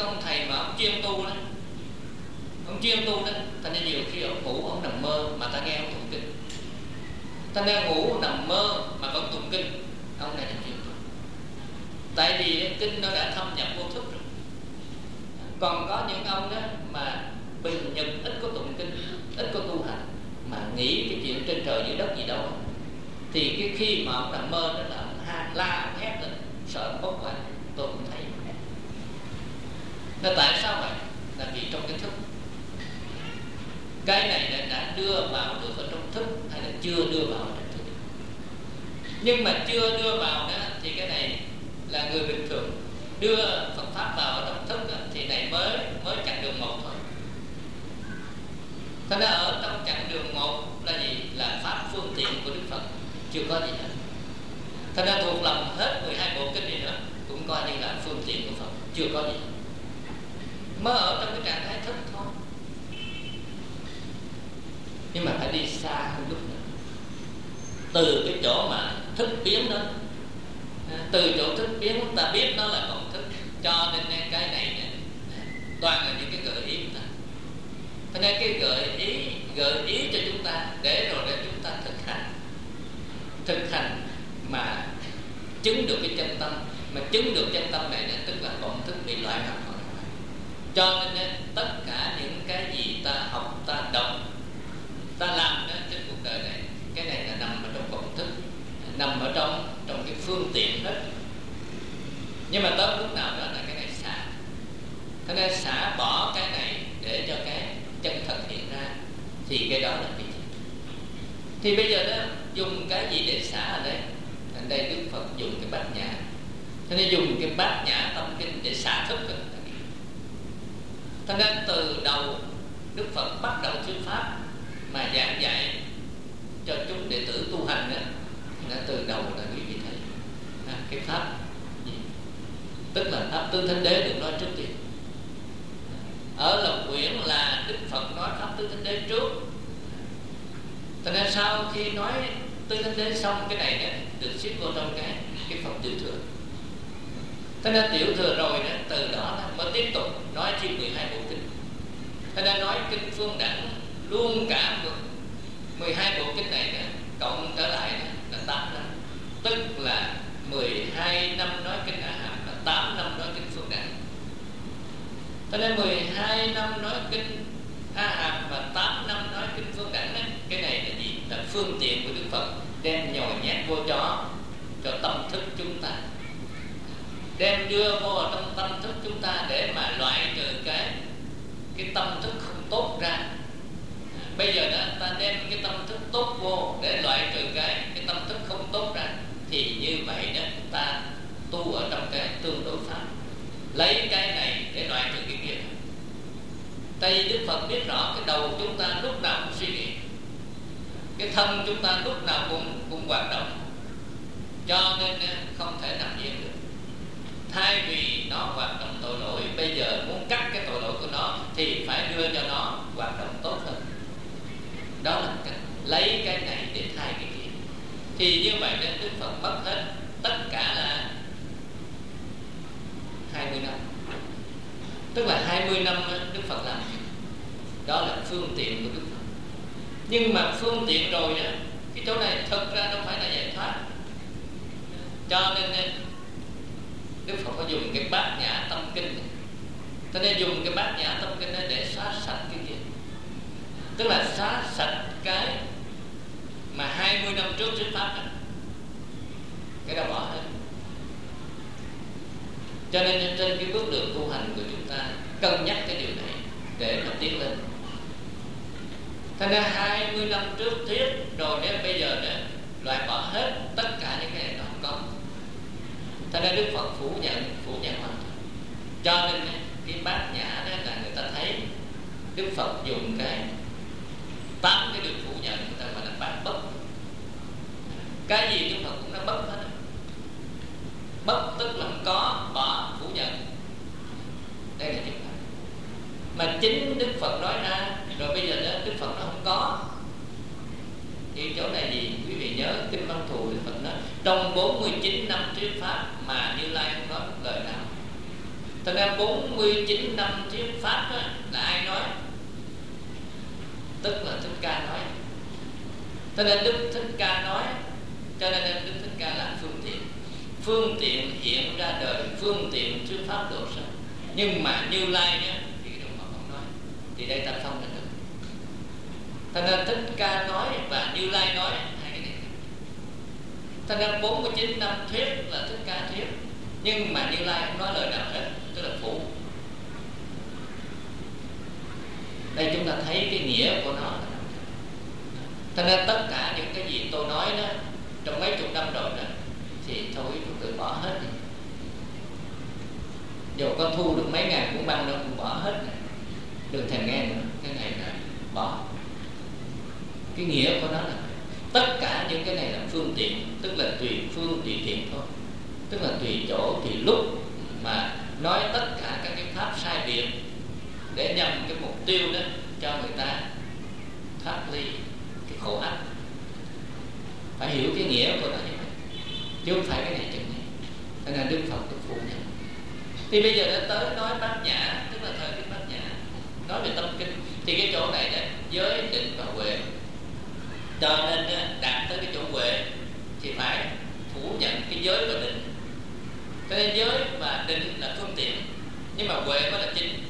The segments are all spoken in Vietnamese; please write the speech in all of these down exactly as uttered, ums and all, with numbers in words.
cái ông thầy mà ông chuyên tu đó, ông chuyên tu đó, thành ra nhiều khi ông ngủ ông nằm mơ mà ta nghe ông tụng kinh, ta đang ngủ nằm mơ mà vẫn tụng kinh, ông này là chuyên tu. Tại vì kinh nó đã thâm nhập vô thức rồi. Còn có những ông đó mà bình nhật ít có tụng kinh, ít có tu hành, mà nghĩ cái chuyện trên trời dưới đất gì đâu, thì cái khi mà ông nằm mơ đó là ông ha, la ông hét lên, sợ ông bốc qua, tôi cũng thấy. Là tại sao vậy? Là vì trong cái thức, cái này đã, đã đưa vào được ở trong thức hay là chưa đưa vào trong thức? Nhưng mà chưa đưa vào đó thì cái này là người bình thường. Đưa Phật pháp vào ở trong thức đó, thì này mới mới chặng đường một thôi. Thế nên ở trong chặng đường một là gì? Là pháp phương tiện của Đức Phật, chưa có gì hết. Thế nên thuộc lòng hết mười hai bộ kinh này nữa cũng coi như là phương tiện của Phật, chưa có gì hết. Mới ở trong cái trạng thái thức thôi. Nhưng mà phải đi xa hơn lúc nữa. Từ cái chỗ mà thức biến đó, từ chỗ thức biến chúng ta biết nó là còn thức, cho nên cái này nè, toàn là những cái gợi ý của ta. Cho nên cái gợi ý gợi ý cho chúng ta để rồi để chúng ta thực hành, thực hành mà chứng được cái chân tâm. Mà chứng được chân tâm này nè, tức là vọng thức bị loại ra khỏi. Cho nên tất cả những cái gì ta học, ta đọc, ta làm đó trên cuộc đời này, cái này là nằm ở trong vọng thức, nằm ở trong trong cái phương tiện hết. Nhưng mà tới lúc nào đó là cái này xả. Thế nên xả bỏ cái này để cho cái chân thật hiện ra, thì cái đó là cái gì? Thì bây giờ đó dùng cái gì để xả ở đây? Ở đây Đức Phật dùng cái bát nhã. Thế nên dùng cái bát nhã tâm kinh để xả thức rồi. Thế nên từ đầu Đức Phật bắt đầu thuyết pháp mà giảng dạy cho chúng đệ tử tu hành đó, là từ đầu là quý vị thấy à, cái pháp gì? Tức là pháp Tứ Thánh Đế được nói trước tiên. Ở Lộc Quyển là Đức Phật nói pháp Tứ Thánh Đế trước. Cho nên sau khi nói Tứ Thánh Đế xong, cái này đó, được xếp vô trong cái cái Phật tiểu thừa. Thế nên tiểu thừa rồi đó, từ đó mới tiếp tục nói thêm mười hai bộ kinh. Thế nên nói kinh Phương Đẳng luôn cả mười hai bộ kinh này nữa, cộng trở lại là tám năm. Tức là mười hai năm nói kinh A Hàm và tám năm nói kinh Phương Đẳng. Thế nên mười hai năm nói kinh A Hàm và tám năm nói kinh Phương Đẳng ấy, cái này là gì? Là phương tiện của Đức Phật đem nhồi nhét vô cho cho tâm thức chúng ta, đem đưa vô ở trong tâm thức chúng ta để mà loại trừ cái cái tâm thức không tốt ra. À, bây giờ đó ta đem cái tâm thức tốt vô để loại trừ cái cái tâm thức không tốt ra, thì như vậy đó ta tu ở trong cái tương đối pháp, lấy cái này để loại trừ cái kia. Tại vì Đức Phật biết rõ cái đầu chúng ta lúc nào cũng suy nghĩ, cái thân chúng ta lúc nào cũng cũng hoạt động, cho nên không thể nằm yên được. Thay vì nó hoạt động tội lỗi, bây giờ muốn cắt cái tội lỗi của nó thì phải đưa cho nó hoạt động tốt hơn. Đó là cách lấy cái này để thay cái kia. Thì như vậy nên Đức Phật mất hết tất cả là hai mươi năm. Tức là hai mươi năm Đức Phật làm. Đó là phương tiện của Đức Phật. Nhưng mà phương tiện rồi đó, cái chỗ này thực ra đâu phải là giải thoát. Cho nên Đức Phật có dùng cái bát nhã tâm kinh này. Cho nên dùng cái bát nhã tâm kinh này để xóa sạch cái kia. Tức là xóa sạch cái mà hai mươi năm trước thuyết pháp này, cái đó bỏ hết. Cho nên trên cái bước đường tu hành của chúng ta cân nhắc cái điều này để mà tiến lên. Thế nên hai mươi năm trước thuyết rồi đến bây giờ đó loại bỏ hết tất cả những cái này nó không có. Thế nên Đức Phật phủ nhận phủ nhận hoàn toàn. Cho nên cái bát nhã đó là người ta thấy Đức Phật dùng cái tám cái đường phủ nhận, người ta gọi là bát bất. Cái gì Đức Phật cũng nói bất hết. Bất tức là không có, bỏ, phủ nhận. Đây là chuyện này. Mà chính Đức Phật nói ra, rồi bây giờ đó Đức Phật nó không có. Thì chỗ này gì? Quý vị nhớ Kinh Văn Thù Đức Phật nói trong bốn mươi chín năm thuyết pháp mà Như Lai không nói một lời nào. Thành ra bốn mươi chín năm thuyết pháp đó, là ai nói? Tức là Thích Ca nói. Cho nên Đức Thích Ca nói, cho nên Đức Thích Ca là phương tiện. Phương tiện hiện ra đời, phương tiện thuyết pháp độ sanh. Nhưng mà Như Lai nhé, thì Đức Phật không nói. Thì đây ta phân ra được. Thành ra Thích Ca nói và Như Lai nói hai cái này. Thành ra bốn mươi chín năm thuyết là Thích Ca thuyết, nhưng mà Như Lai không nói lời nào hết, tức là phụ. Đây chúng ta thấy cái nghĩa của nó. Thành ra tất cả những cái gì tôi nói đó trong mấy chục năm rồi đó, thì thôi tôi tự bỏ hết đi. Dù có thu được mấy ngàn cuốn băng đó cũng bỏ hết này. Đừng thèm nghe nữa, cái này là bỏ. Cái nghĩa của nó là tất cả những cái này là phương tiện, tức là tùy phương tùy tiện thôi, tức là tùy chỗ tùy lúc mà nói tất cả các cái pháp sai biệt để nhằm cái mục tiêu đó cho người ta thoát ly cái khổ ách. Phải hiểu cái nghĩa của nó như vậy, chứ không phải cái này chừng này. Cho nên Đức Phật Đức Phụ nhận. Thì bây giờ đã tới nói Bát Nhã, tức là thời cái Bát Nhã, nói về tâm kinh. Thì cái chỗ này là giới, định và huệ. Cho nên đạt tới cái chỗ huệ thì phải phủ nhận cái giới và định. Cho nên giới và định là phương tiện, nhưng mà huệ mới là chính.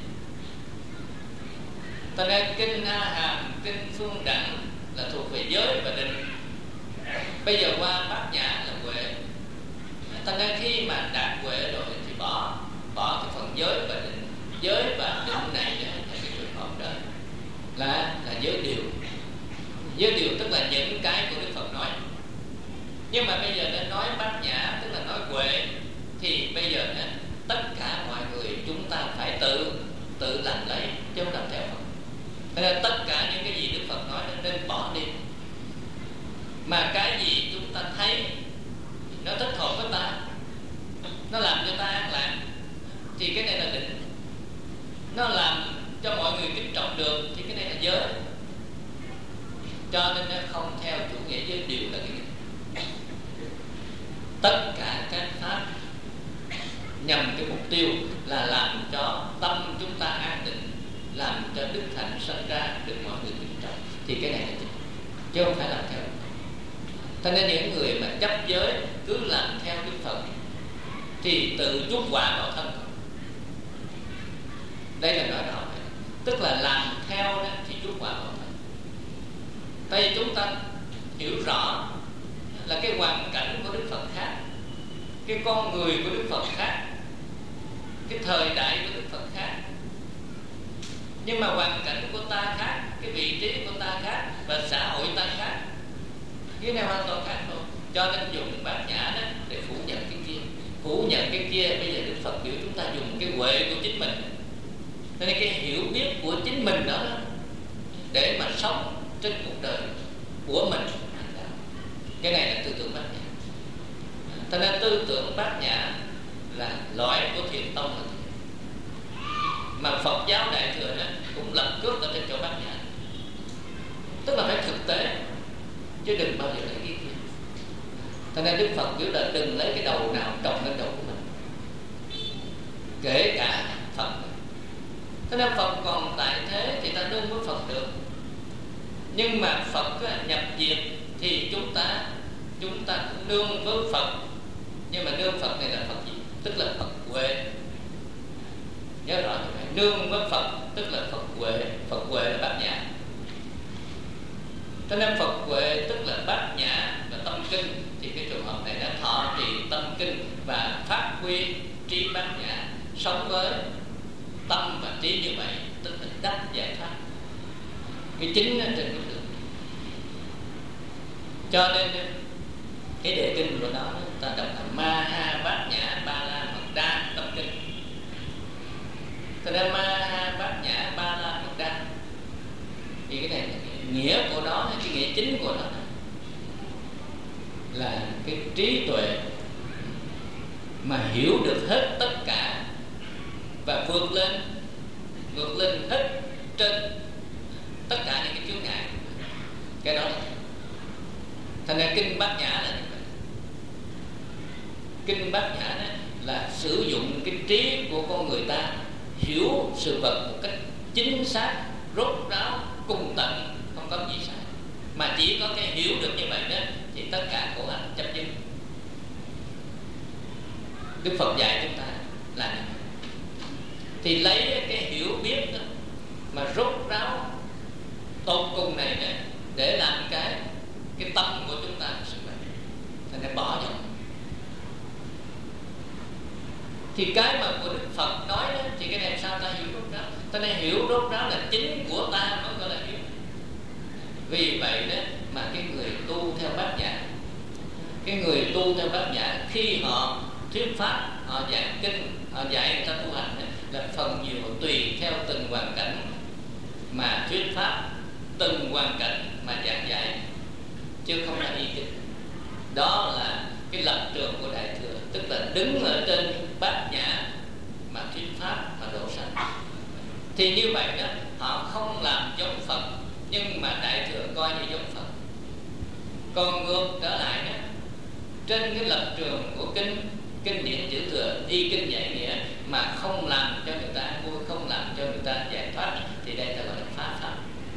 Cho nên kinh A Hàm, kinh Phương Đẳng là thuộc về giới và định. Bây giờ qua Bát Nhã là huệ. Cho nên khi mà đạt huệ rồi thì bỏ bỏ cái phần giới và định. Giới và định này là cái trường hợp đó là là giới điều. Giới điều tức là những cái của Đức Phật nói. Nhưng mà bây giờ đã nói Bát Nhã, tức là nói huệ, thì bây giờ nè, tất cả mọi người chúng ta phải tự tự làm lấy, chứ không làm theo Phật. Nên tất cả những cái gì Đức Phật nói nên bỏ đi. Mà cái gì chúng ta thấy nó thích hợp với ta, nó làm cho ta an lạc, thì cái này là định. Nó làm cho mọi người kính trọng được, thì cái này là giới. Cho nên nó không theo chủ nghĩa giới điều là cái này. Tất cả các pháp nhằm cái mục tiêu là làm cho tâm chúng ta an định, làm cho đức hạnh sinh ra, được mọi người kính trọng, thì cái này là chính, chứ không phải làm theo. Cho nên những người mà chấp giới cứ làm theo Đức Phật thì tự chuốc họa vào thân. Đây là nói rõ, tức là làm theo đó thì chuốc họa vào thân. Tại vì chúng ta hiểu rõ là cái hoàn cảnh của Đức Phật khác, cái con người của Đức Phật khác, cái thời đại của Đức Phật khác. Nhưng mà hoàn cảnh của ta khác, cái vị trí của ta khác, và xã hội ta khác, cái này hoàn toàn khác thôi. Cho nên dùng Bát Nhã đó để phủ nhận cái kia. Phủ nhận cái kia, bây giờ Đức Phật biểu chúng ta dùng cái huệ của chính mình. Cho nên cái hiểu biết của chính mình đó, đó để mà sống trên cuộc đời của mình. Cái này là tư tưởng Bát Nhã. Cho nên tư tưởng Bát Nhã là loại của Thiền Tông. Mà Phật giáo Đại Thừa đó cũng lập cước ở trên chỗ Bát Nhã. Tức là phải thực tế, chứ đừng bao giờ lấy cái kia. Cho nên Đức Phật biểu là đừng lấy cái đầu nào trồng lên đầu của mình, kể cả Phật. Cho nên Phật còn tại thế thì ta nương với Phật được. Nhưng mà Phật nhập diệt thì chúng ta chúng ta cũng nương với Phật. Nhưng mà nương Phật này là Phật gì? Tức là Phật huệ. Nhớ rõ như vậy. Nương với Phật tức là Phật huệ. Phật huệ là Bát Nhã. Cho nên Phật huệ tức là Bát Nhã và tâm kinh. Thì cái trường hợp này đã thọ trì tâm kinh và phát huy trí Bát Nhã, sống với tâm và trí như vậy, tức là đắc giải thoát. Cái chính trên cái đường. Cho nên cái đề kinh của nó ta đọc là Ma Ha Bát Nhã Ba La Mật Đa tâm kinh. Thật ra Ma Ha Bát Nhã Ba La Mật Đa thì cái này là cái nghĩa của nó, cái nghĩa chính của nó là cái trí tuệ mà hiểu được hết tất cả và vượt lên vượt lên hết trên tất cả những cái chướng ngại. Cái đó là thành ra kinh Bát Nhã là như vậy. Kinh Bát Nhã đó là sử dụng cái trí của con người ta hiểu sự vật một cách chính xác, rốt ráo, cùng tận, không có gì sai. Mà chỉ có cái hiểu được như vậy đó thì tất cả khổ hạnh chấm dứt. Đức Phật dạy chúng ta là như vậy. Thì lấy cái hiểu biết đó mà rốt ráo tột cùng này nè để làm cái cái tâm của chúng ta sự vậy, thành ra bỏ vô. Thì cái mà của Đức Phật nói đó, thì cái này sao ta hiểu rốt ráo? Ta nên hiểu rốt ráo là chính của ta mới gọi là hiểu. Vì vậy đó mà cái người tu theo Bát Nhã, cái người tu theo Bát Nhã khi họ thuyết pháp, họ giảng kinh, họ dạy người ta tu hành đó, là phần nhiều tùy theo từng hoàn cảnh mà thuyết pháp, từng hoàn cảnh mà giảng dạy, chứ không là ý kiến. Đó là cái lập trường của Đại Thừa, tức là đứng ở trên Bát Nhã mà thuyết pháp mà độ sanh. Thì như vậy đó, họ không làm giống Phật, nhưng mà Đại Thừa coi như giống Phật. Còn ngược trở lại đó, trên cái lập trường của kinh kinh điển chữ thừa, y kinh giải nghĩa mà không làm cho người ta vui, không làm cho người ta giải thoát, thì đây ta gọi là phá pháp.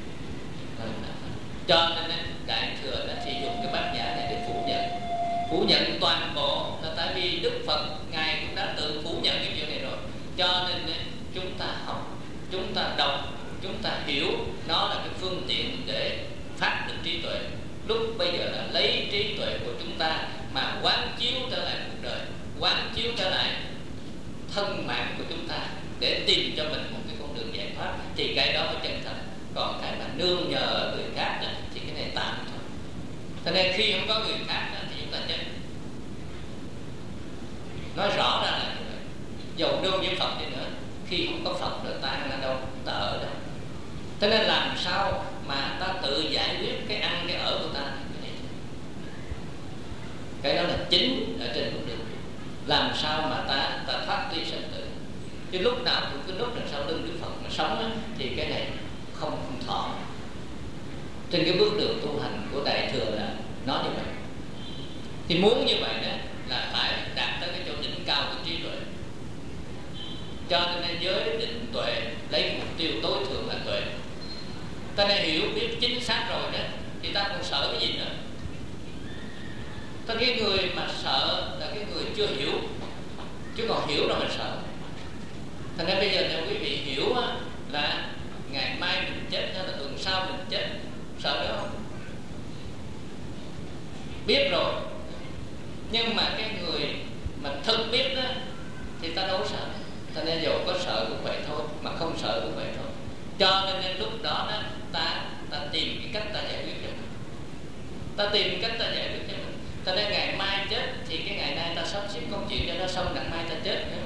Cho nên Đại Thừa đã sử dụng cái Bát Nhã này để phủ nhận, phủ nhận toàn bộ, là tại vì Đức Phật ngài cũng đã tự phủ nhận cái chuyện này rồi. Cho nên chúng ta học, chúng ta đọc, chúng ta hiểu, nó là cái phương tiện để phát được trí tuệ. Lúc bây giờ là lấy trí tuệ của chúng ta mà quán chiếu trở lại cuộc đời, quán chiếu trở lại thân mạng của chúng ta để tìm cho mình một cái con đường giải thoát, thì cái đó mới chân thật. Còn cái mà nương nhờ người khác đó, thì cái này tạm thôi. Cho nên khi không có người khác đó, thì chúng ta chết. Nói rõ ra là như vậy. Dầu nương với Phật đi nữa, khi không có Phật rồi ta ăn ở đâu, ta ở đâu. Cho nên làm sao mà ta tự giải quyết cái ăn cái ở của ta, cái đó là chính ở trên con đường. Làm sao mà ta ta thoát ly sinh tử. Chứ lúc nào cũng cứ núp đằng sau lưng Đức Phật mà sống đó, thì cái này không không thọ. Trên cái bước đường tu hành của Đại Thừa là nó như vậy. Thì muốn như vậy đó là phải đạt tới cái chỗ đỉnh cao của trí tuệ. Cho nên giới định tuệ lấy mục tiêu tối thượng là tuệ. Ta nên hiểu biết chính xác rồi đó, thì ta còn sợ cái gì nữa? Ta cái người mà sợ là cái người chưa hiểu, chứ còn hiểu rồi mà sợ. Thành ra bây giờ nếu quý vị hiểu á, là ngày mai mình chết hay là tuần sau mình chết, sợ đó không? Biết rồi, nhưng mà cái người mà thực biết đó thì ta đâu sợ. Thành ra dầu có sợ cũng vậy thôi, mà không sợ cũng vậy thôi. Cho nên, nên lúc đó, đó ta ta tìm cái cách ta giải quyết cho mình, ta tìm cái cách ta giải quyết cho mình. Ta nên ngày mai chết thì cái ngày nay ta sắp xếp công chuyện cho nó xong, ngày mai ta chết nữa.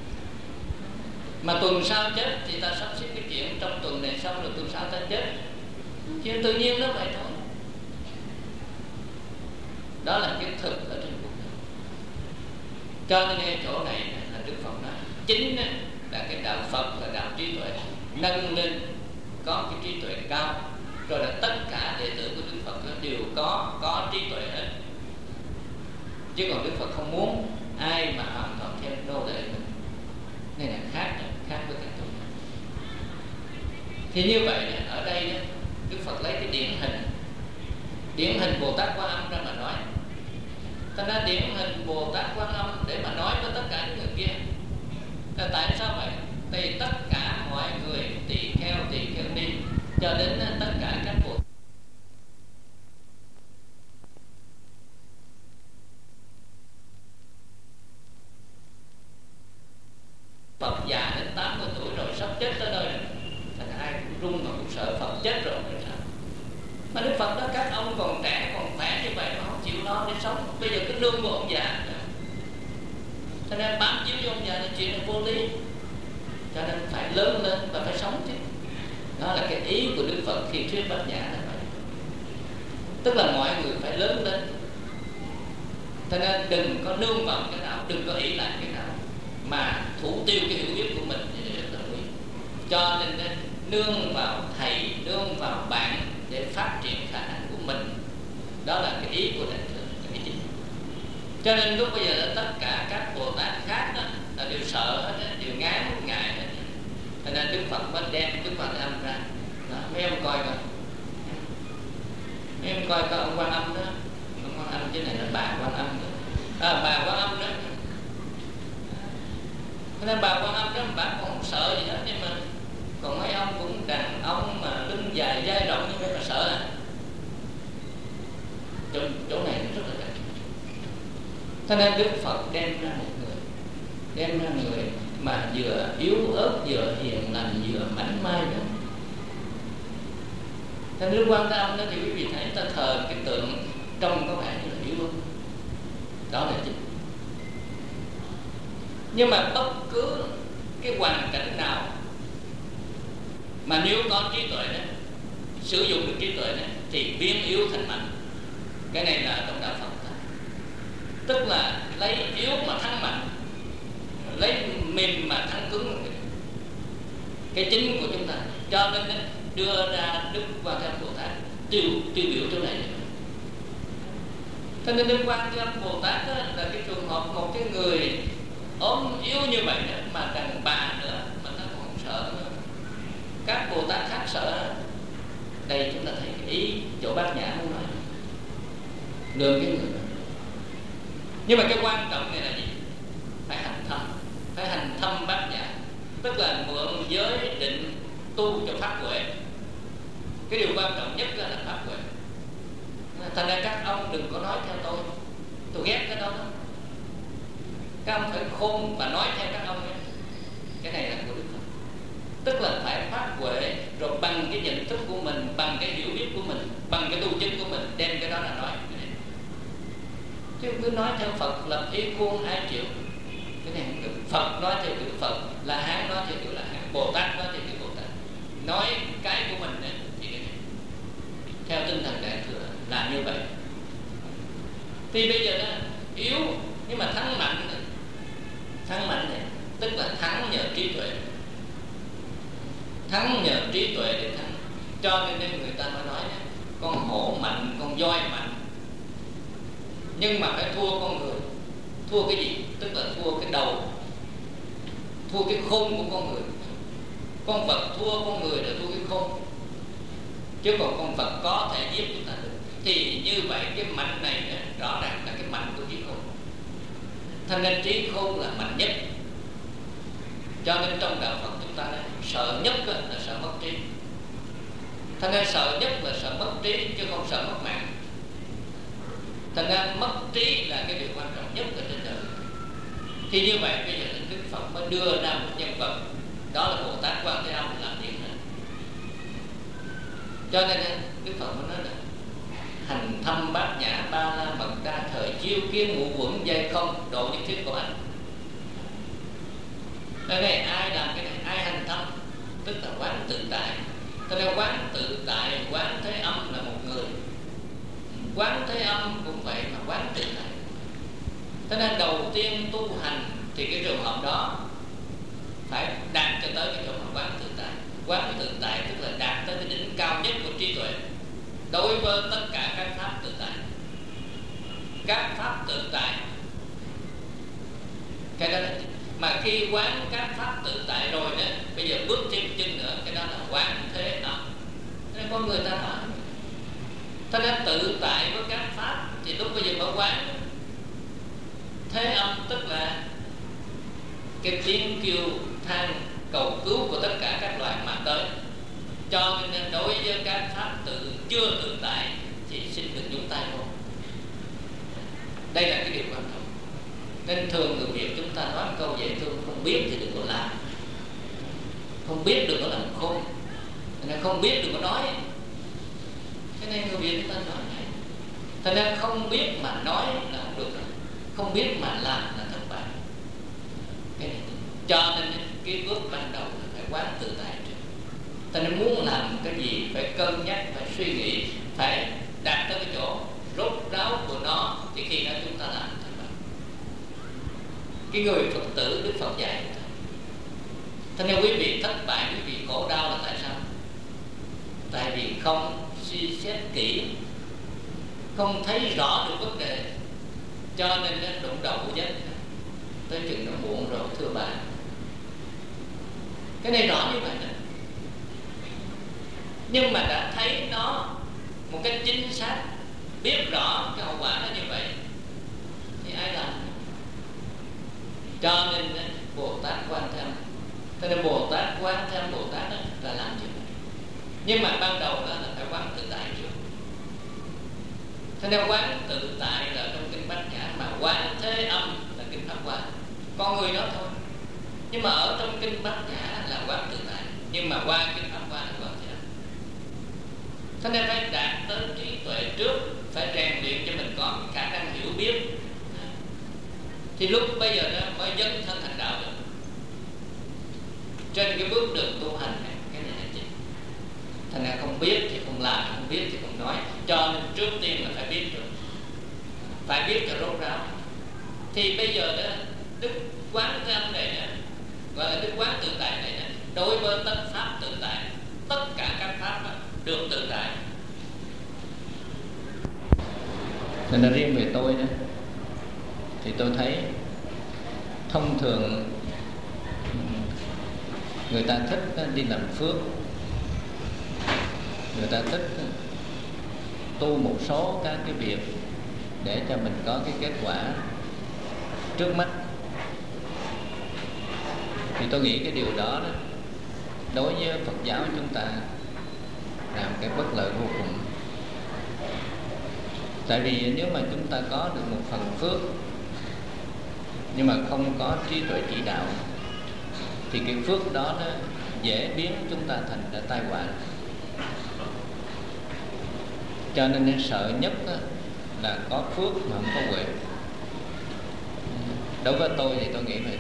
Mà tuần sau chết thì ta sắp xếp cái chuyện trong tuần này xong rồi tuần sau ta chết. Chứ tự nhiên nó vậy thôi. Đó là cái thực ở trên cuộc đời. Cho nên cái chỗ này là Đức Phật nói chính là cái đạo Phật là đạo trí tuệ, nâng lên có cái trí tuệ cao, rồi là tất cả đệ tử của Đức Phật đều có có trí tuệ hết. Chứ còn Đức Phật không muốn ai mà hoàn toàn theo nô lệ mình, nên là khác khác với các tôn giáo. Thì như vậy ở đây Đức Phật lấy cái điển hình điển hình Bồ Tát Quan Âm ra mà nói. Ta nói điển hình Bồ Tát Quan Âm để mà nói với tất cả những người kia. Là tại sao vậy? Thì tất cả mọi người tỳ kheo tỳ kheo ni, cho đến tất cả các Bồ Phật già đến tám mươi tuổi rồi, sắp chết tới nơi rồi, thành ai cũng run mà cũng sợ Phật chết rồi rồi sao? Mà Đức Phật đó, các ông còn trẻ còn khỏe như vậy mà không chịu lo để sống, bây giờ cứ nương vào ông già. Cho nên bám chiếu vô ông già là chuyện là vô lý. Cho nên phải lớn lên và phải sống chứ. Đó là cái ý của Đức Phật khi thuyết Bát Nhã là vậy. Tức là mọi người phải lớn lên. Cho nên đừng có nương vào cái nào, đừng có ỷ lại cái nào, mà thủ tiêu cái hiểu biết của mình thì rất là quý. Cho nên nương vào thầy, nương vào bạn để phát triển khả năng của mình. Đó là cái ý của Đại Thừa, là cái chính. Cho nên lúc bây giờ là tất cả các Bồ Tát khác đó đều sợ hết á, đều ngán ngại hết. Cho nên Đức Phật mới đem Đức Quan Âm ra. Đó, mấy em coi coi, mấy em coi coi ông Quan Âm đó, ông Quan Âm chứ này là bà Quan Âm đó. À, bà Quan Âm đó. Cho nên bà Quan Âm đó bà cũng không sợ gì hết, nhưng mà còn mấy ông cũng đàn ông mà lưng dài vai rộng như vậy mà sợ à? Chỗ, chỗ này nó rất là đặc. Cho nên Đức Phật đem ra một người, đem ra người mà vừa yếu ớt, vừa hiền lành, vừa mảnh mai đó. Cho nên Đức Quan Âm đó thì quý vị thấy ta thờ cái tượng trông có vẻ như là yếu ớt, đó là chính. Nhưng mà bất cứ cái hoàn cảnh nào mà nếu có trí tuệ đó, sử dụng được trí tuệ đó, thì biến yếu thành mạnh. Cái này là trong đạo Phật đó. Tức là lấy yếu mà thắng mạnh, lấy mềm mà thắng cứng. Cái chính của chúng ta. Cho nên đưa ra Đức Quan Thế Âm Bồ Tát tiêu, tiêu biểu chỗ này. Cho nên Đức Quan Thế Âm Bồ Tát đó là cái trường hợp một cái người ốm yếu như vậy đó, mà đàn bà nữa mà ta còn sợ nữa. Các Bồ Tát khác sợ. Đây chúng ta thấy cái ý chỗ Bát Nhã muốn nói lường cái người đó. Nhưng mà cái quan trọng này là gì? Phải hành thâm, phải hành thâm Bát Nhã, tức là mượn giới định tu cho pháp huệ. Cái điều quan trọng nhất là pháp huệ. Thành ra các ông đừng có nói theo tôi, tôi ghét cái đó đó. Các ông phải khôn và nói theo các ông ấy. Cái này là của Đức Phật. Tức là phải phát huệ, rồi bằng cái nhận thức của mình, bằng cái hiểu biết của mình, bằng cái tu chứng của mình, đem cái đó là nói. Chứ cứ nói theo Phật lập ý khuôn ai chịu. Cái này không được. Phật nói theo kiểu Phật, La Hán nói theo kiểu La Hán, Bồ Tát nói theo kiểu Bồ Tát. Nói cái của mình ấy, thì cái này theo tinh thần Đại Thừa là như vậy. Thì bây giờ đó yếu nhưng mà thắng mạnh này. Thắng mạnh này tức là thắng nhờ trí tuệ, thắng nhờ trí tuệ để thắng. Cho nên người ta mới nói này, con hổ mạnh, con voi mạnh, nhưng mà phải thua con người. Thua cái gì? Tức là thua cái đầu, thua cái khôn của con người. Con vật thua con người là thua cái khôn, chứ còn con vật có thể giết chúng ta được. Thì như vậy cái mạnh này rõ ràng là cái mạnh của trí khôn. Thành nên trí khôn là mạnh nhất. Cho nên trong đạo Phật chúng ta này, sợ nhất là sợ mất trí. Thành nên sợ nhất là sợ mất trí, chứ không sợ mất mạng. Thành ra mất trí là cái điều quan trọng nhất ở trên đời. Thì như vậy bây giờ Đức Phật mới đưa ra một nhân vật, đó là Bồ Tát Quan Thế Âm làm điển hình. Cho nên Đức Phật mới nói là hành thâm Bát Nhã ba la mật đa thời chiêu kiến ngũ quẩn dây không độ nhất thiết của anh. Ở đây ai làm cái này? Ai hành thâm? Tức là quán tự tại. Cho nên quán tự tại, quán Thế Âm là một người. Quán Thế Âm cũng vậy mà quán tự tại. Cho nên đầu tiên tu hành thì cái trường hợp đó phải đạt cho tới cái trường hợp quán tự tại. Quán tự tại tức là đạt tới cái đỉnh cao nhất của trí tuệ đối với tất cả các pháp tự tại. Các pháp tự tại, cái đó là mà khi quán các pháp tự tại rồi đó, bây giờ bước thêm chân nữa, cái đó là quán Thế Âm. Nên có người ta nói ta đã tự tại với các pháp thì lúc bây giờ mới quán Thế Âm, tức là cái tiếng kêu than cầu cứu của tất cả các loài mà tới. Cho nên đối với các pháp tự chưa tự tại thì xin được nhúng tay vô. Đây là cái điều quan trọng. Nên thường người Việt chúng ta nói câu dễ thương, không biết thì đừng có làm, không biết đừng có làm khôn, nên không biết đừng có nói. Cái này người Việt chúng ta nói này. Thành ra không biết mà nói là không được rồi, không biết mà làm là thất bại. Cái này. Cho nên cái bước ban đầu là phải quán tự tại. Thành ra muốn làm cái gì phải cân nhắc, phải suy nghĩ, phải đạt tới cái chỗ rốt ráo của nó, thì khi đó chúng ta làm thất bại. Cái người Phật tử Đức Phật dạy. Thành ra quý vị thất bại, quý vị khổ đau là tại sao? Tại vì không suy xét kỹ, không thấy rõ được vấn đề, cho nên nó đụng đầu của chết. tới chừng nó muộn rồi thưa bà. Cái này rõ như vậy đó. Nhưng mà đã thấy nó một cách chính xác, biết rõ cái hậu quả nó như vậy, thì ai làm? Cho nên Bồ Tát Quan Thế Âm, cho nên Bồ Tát Quan Thế Âm Bồ Tát đó là làm như vậy. Nhưng mà ban đầu đó là phải quán tự tại trước. Thế nên quán tự tại là trong kinh Bát Nhã, mà Quán Thế Âm là kinh Pháp Hoa, con người đó thôi. Nhưng mà ở trong kinh Bát Nhã là quán tự tại, nhưng mà qua kinh Pháp Hoa là Quán Thế Âm. Thế nên phải đạt tới trí tuệ trước, phải rèn luyện cho mình có khả năng hiểu biết, thì lúc bây giờ đó mới dấn thân thành đạo được. Trên cái bước đường tu hành này, cái này là gì? Thành ra không biết thì không làm, không biết thì không nói. Cho nên trước tiên là phải biết rồi, phải biết cho rốt ráo. Thì bây giờ đó Đức Quán Thế Âm này nè, gọi là Đức Quán tự tại này nè, đối với tất pháp tự tại, tất cả các pháp đó được tự tại. Nên là riêng về tôi đó, thì tôi thấy thông thường người ta thích đi làm phước, người ta thích tu một số các cái việc để cho mình có cái kết quả trước mắt. Thì tôi nghĩ cái điều đó, đó đối với Phật giáo chúng ta là một cái bất lợi vô cùng. Tại vì nếu mà chúng ta có được một phần phước nhưng mà không có trí tuệ chỉ đạo, thì cái phước đó nó dễ biến chúng ta thành ra tai họa. Cho nên sợ nhất là có phước mà không có huệ. Đối với tôi thì tôi nghĩ vậy.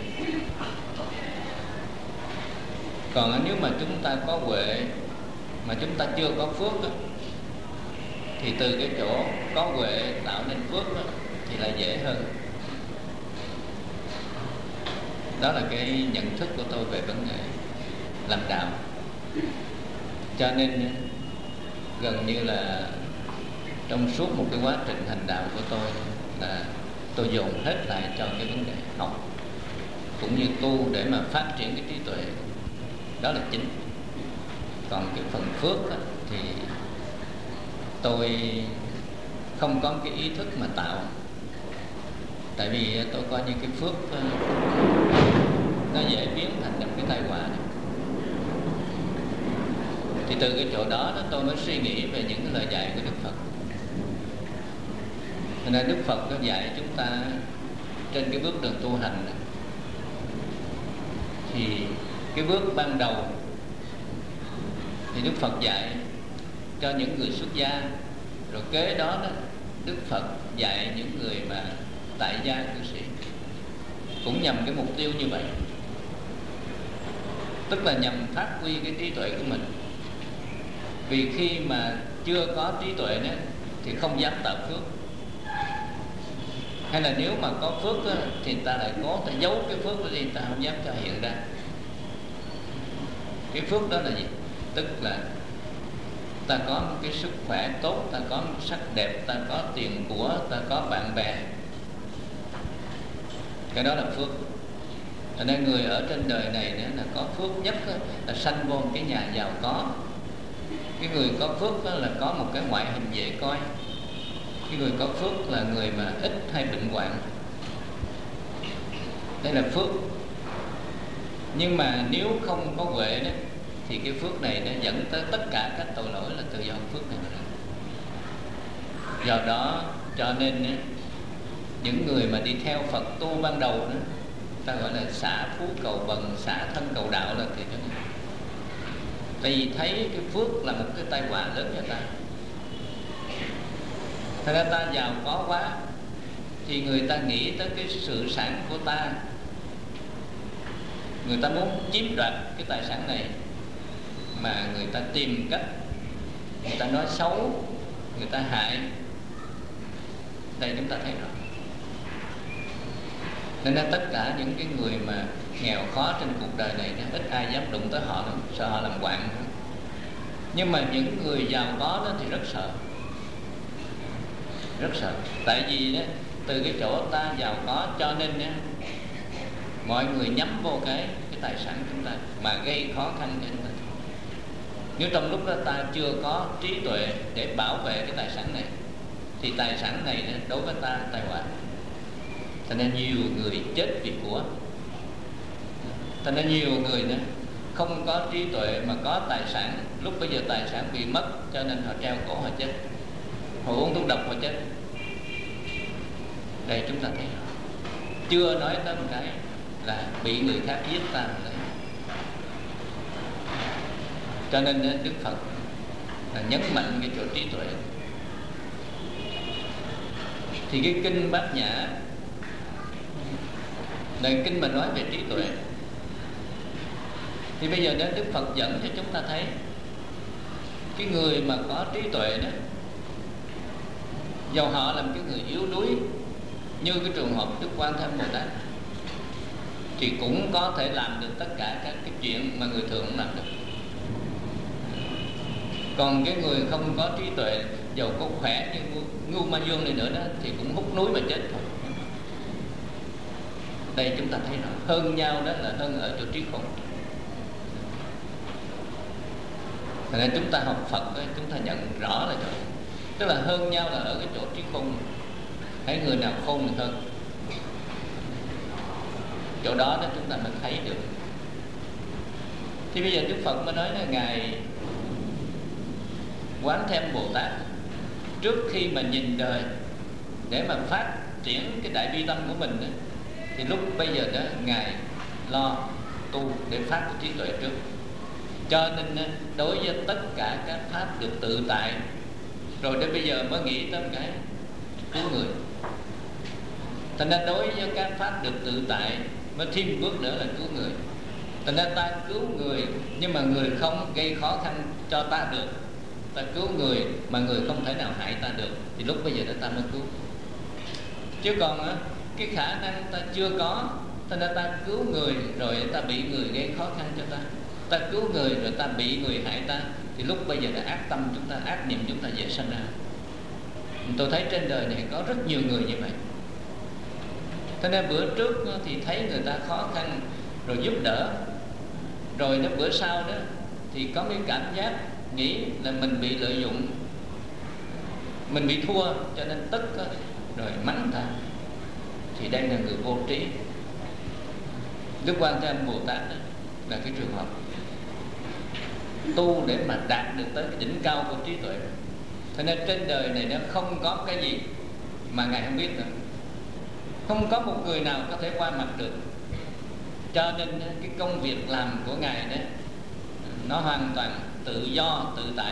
Còn nếu mà chúng ta có huệ mà chúng ta chưa có phước đó, thì từ cái chỗ có huệ tạo nên phước đó, thì là dễ hơn. Đó là cái nhận thức của tôi về vấn đề làm đạo. Cho nên gần như là trong suốt một cái quá trình hành đạo của tôi là tôi dồn hết lại cho cái vấn đề học cũng như tu để mà phát triển cái trí tuệ. Đó là chính. Còn cái phần phước đó, thì tôi không có cái ý thức mà tạo. Tại vì tôi coi như cái phước nó dễ biến thành một cái tai họa. Thì từ cái chỗ đó, đó tôi mới suy nghĩ về những cái lời dạy của Đức Phật. Nên Đức Phật có dạy chúng ta trên cái bước đường tu hành này, thì cái bước ban đầu thì Đức Phật dạy cho những người xuất gia, rồi kế đó, đó Đức Phật dạy những người mà tại gia cư sĩ, cũng nhằm cái mục tiêu như vậy, tức là nhằm phát huy cái trí tuệ của mình. Vì khi mà chưa có trí tuệ đó, thì không dám tạo phước, hay là nếu mà có phước đó, thì người ta lại cố ta giấu cái phước đó đi, người ta không dám cho hiện ra. Cái phước đó là gì? Tức là ta có một cái sức khỏe tốt, ta có một sắc đẹp, ta có tiền của, ta có bạn bè. Cái đó là phước. Cho nên người ở trên đời này nữa là có phước nhất là sanh vô một cái nhà giàu có. Cái người có phước là có một cái ngoại hình dễ coi. Cái người có phước là người mà ít hay bệnh hoạn. Đây là phước. Nhưng mà nếu không có huệ đó, thì cái phước này nó dẫn tới tất cả các tội lỗi là từ do phước này mà ra. Do đó cho nên những người mà đi theo Phật tu ban đầu đó, ta gọi là xả phú cầu bần, xả thân cầu đạo là thì đó. Tại vì thấy cái phước là một cái tai họa lớn cho ta. Thật ra ta giàu có quá thì người ta nghĩ tới cái sự sản của ta, người ta muốn chiếm đoạt cái tài sản này, mà người ta tìm cách, người ta nói xấu, người ta hại. Đây chúng ta thấy rồi. Nên là tất cả những cái người mà nghèo khó trên cuộc đời này, ít ai dám đụng tới họ đâu, sợ họ làm quạng. Nhưng mà những người giàu có đó thì rất sợ, rất sợ. Tại vì đó, từ cái chỗ ta giàu có cho nên đó, mọi người nhắm vô cái cái tài sản chúng ta mà gây khó khăn cho chúng ta. Nếu trong lúc đó ta chưa có trí tuệ để bảo vệ cái tài sản này thì tài sản này đối với ta tai họa. Cho nên nhiều người chết vì của. Cho nên nhiều người nữa không có trí tuệ mà có tài sản, lúc bây giờ tài sản bị mất cho nên họ treo cổ họ chết, họ uống thuốc độc họ chết. Đây chúng ta thấy chưa nói tới một cái là bị người khác giết ta rồi. Cho nên Đức Phật là nhấn mạnh cái chỗ trí tuệ. Thì cái kinh Bát Nhã là kinh mà nói về trí tuệ. Thì bây giờ đến Đức Phật dẫn cho chúng ta thấy cái người mà có trí tuệ đó, dầu họ là một cái người yếu đuối như cái trường hợp Đức Quan Thế Âm Bồ Tát, thì cũng có thể làm được tất cả các cái chuyện mà người thường không làm được. Còn cái người không có trí tuệ, dầu có khỏe như Ngưu Ma Dương này nữa đó, thì cũng hút núi mà chết thôi. Đây chúng ta thấy rõ hơn nhau đó là hơn ở chỗ trí khôn. Cho nên chúng ta học Phật đó, chúng ta nhận rõ là chỗ, tức là hơn nhau là ở cái chỗ trí khôn. Thấy người nào khôn thì hơn, chỗ đó đó chúng ta mới thấy được. Thì bây giờ Đức Phật mới nói là Ngài Quán Thế Âm Bồ Tát trước khi mà nhìn đời để mà phát triển cái đại bi tâm của mình đó, thì lúc bây giờ đó Ngài lo tu để phát cái trí tuệ trước. Cho nên đối với tất cả các pháp được tự tại, rồi đến bây giờ mới nghĩ tới cái cứu người. Thành ra đối với các pháp được tự tại mới thêm bước nữa là cứu người. Thành ra ta cứu người nhưng mà người không gây khó khăn cho ta được. Ta cứu người mà người không thể nào hại ta được, thì lúc bây giờ đó ta mới cứu. Chứ còn cái khả năng ta chưa có, thành ra ta cứu người rồi ta bị người gây khó khăn cho ta, ta cứu người rồi ta bị người hại ta, thì lúc bây giờ là ác tâm chúng ta, ác niệm chúng ta dễ sanh ra. Tôi thấy trên đời này có rất nhiều người như vậy. Thế nên bữa trước thì thấy người ta khó khăn rồi giúp đỡ, rồi đến bữa sau đó thì có cái cảm giác nghĩ là mình bị lợi dụng, mình bị thua cho nên tức đó, rồi mắng ta. Thì đây là người vô trí. Đức Quan Thế Âm Bồ Tát đó là cái trường hợp tu để mà đạt được tới cái đỉnh cao của trí tuệ. Cho nên trên đời này nó không có cái gì mà Ngài không biết nữa. Không có một người nào có thể qua mặt được. Cho nên cái công việc làm của Ngài đó nó hoàn toàn tự do, tự tại.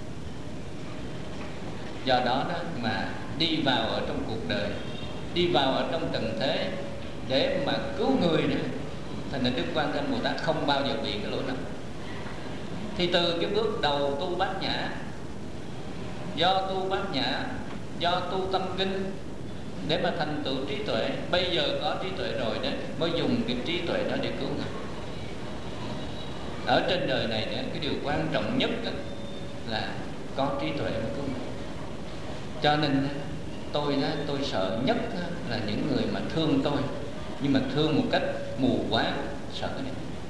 Do đó đó mà đi vào ở trong cuộc đời, đi vào ở trong trần thế để mà cứu người nữa. Thành nên Đức Quan Thế Âm Bồ Tát không bao giờ bị cái lỗi lầm. Thì từ cái bước đầu tu Bát Nhã, do tu Bát Nhã, do tu tâm kinh để mà thành tựu trí tuệ, bây giờ có trí tuệ rồi đó mới dùng cái trí tuệ đó để cứu người. Ở trên đời này đó, cái điều quan trọng nhất đó là có trí tuệ mới cứu người. Cho nên tôi đó, tôi sợ nhất là những người mà thương tôi, nhưng mà thương một cách mù quáng, sợ cái này.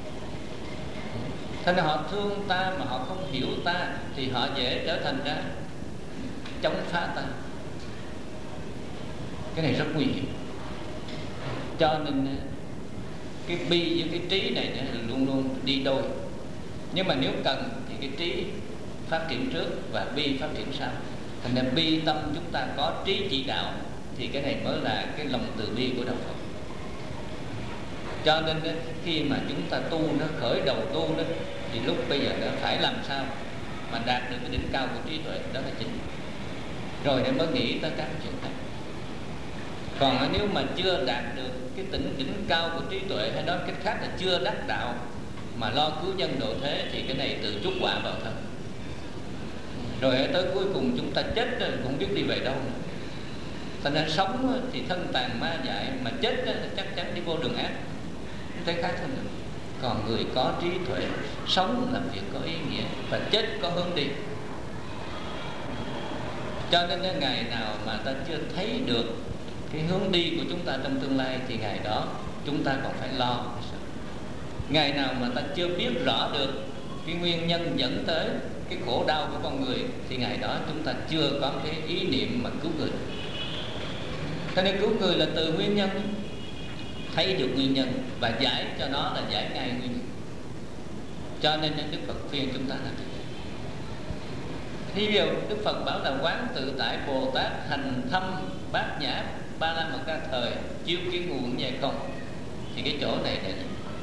Thế nên họ thương ta mà họ không hiểu ta thì họ dễ trở thành ra chống phá ta. Cái này rất nguy hiểm. Cho nên cái bi với cái trí này luôn luôn đi đôi. Nhưng mà nếu cần thì cái trí phát triển trước và bi phát triển sau. Thành nên bi tâm chúng ta có trí chỉ đạo, thì cái này mới là cái lòng từ bi của Đạo Phật. Cho nên khi mà chúng ta tu nó khởi đầu tu đó, thì lúc bây giờ nó phải làm sao mà đạt được cái đỉnh cao của trí tuệ, đó là chính. Rồi để mới nghĩ tới các chuyện khác. Còn nếu mà chưa đạt được cái tỉnh đỉnh cao của trí tuệ, hay nói cách khác là chưa đắc đạo mà lo cứu nhân độ thế, thì cái này tự chuốc quả vào thân. Rồi tới cuối cùng chúng ta chết rồi cũng biết đi về đâu nữa. Thành ra sống thì thân tàn ma dại, mà chết chắc chắn đi vô đường ác, không thấy khác hơn được. Còn người có trí tuệ, sống làm việc có ý nghĩa và chết có hướng đi. Cho nên ngày nào mà ta chưa thấy được cái hướng đi của chúng ta trong tương lai, thì ngày đó chúng ta còn phải lo. Ngày nào mà ta chưa biết rõ được cái nguyên nhân dẫn tới cái khổ đau của con người thì ngày đó chúng ta chưa có cái ý niệm mà cứu người. Cho nên cứu người là từ nguyên nhân, thấy được nguyên nhân và giải cho nó là giải ngay nguyên nhân. Cho nên Đức Phật khuyên chúng ta là thí dụ Đức Phật bảo là quán tự tại Bồ Tát hành thâm bát nhã ba la mật đa thời chiếu kiến ngũ uẩn giai không. Thì cái chỗ này này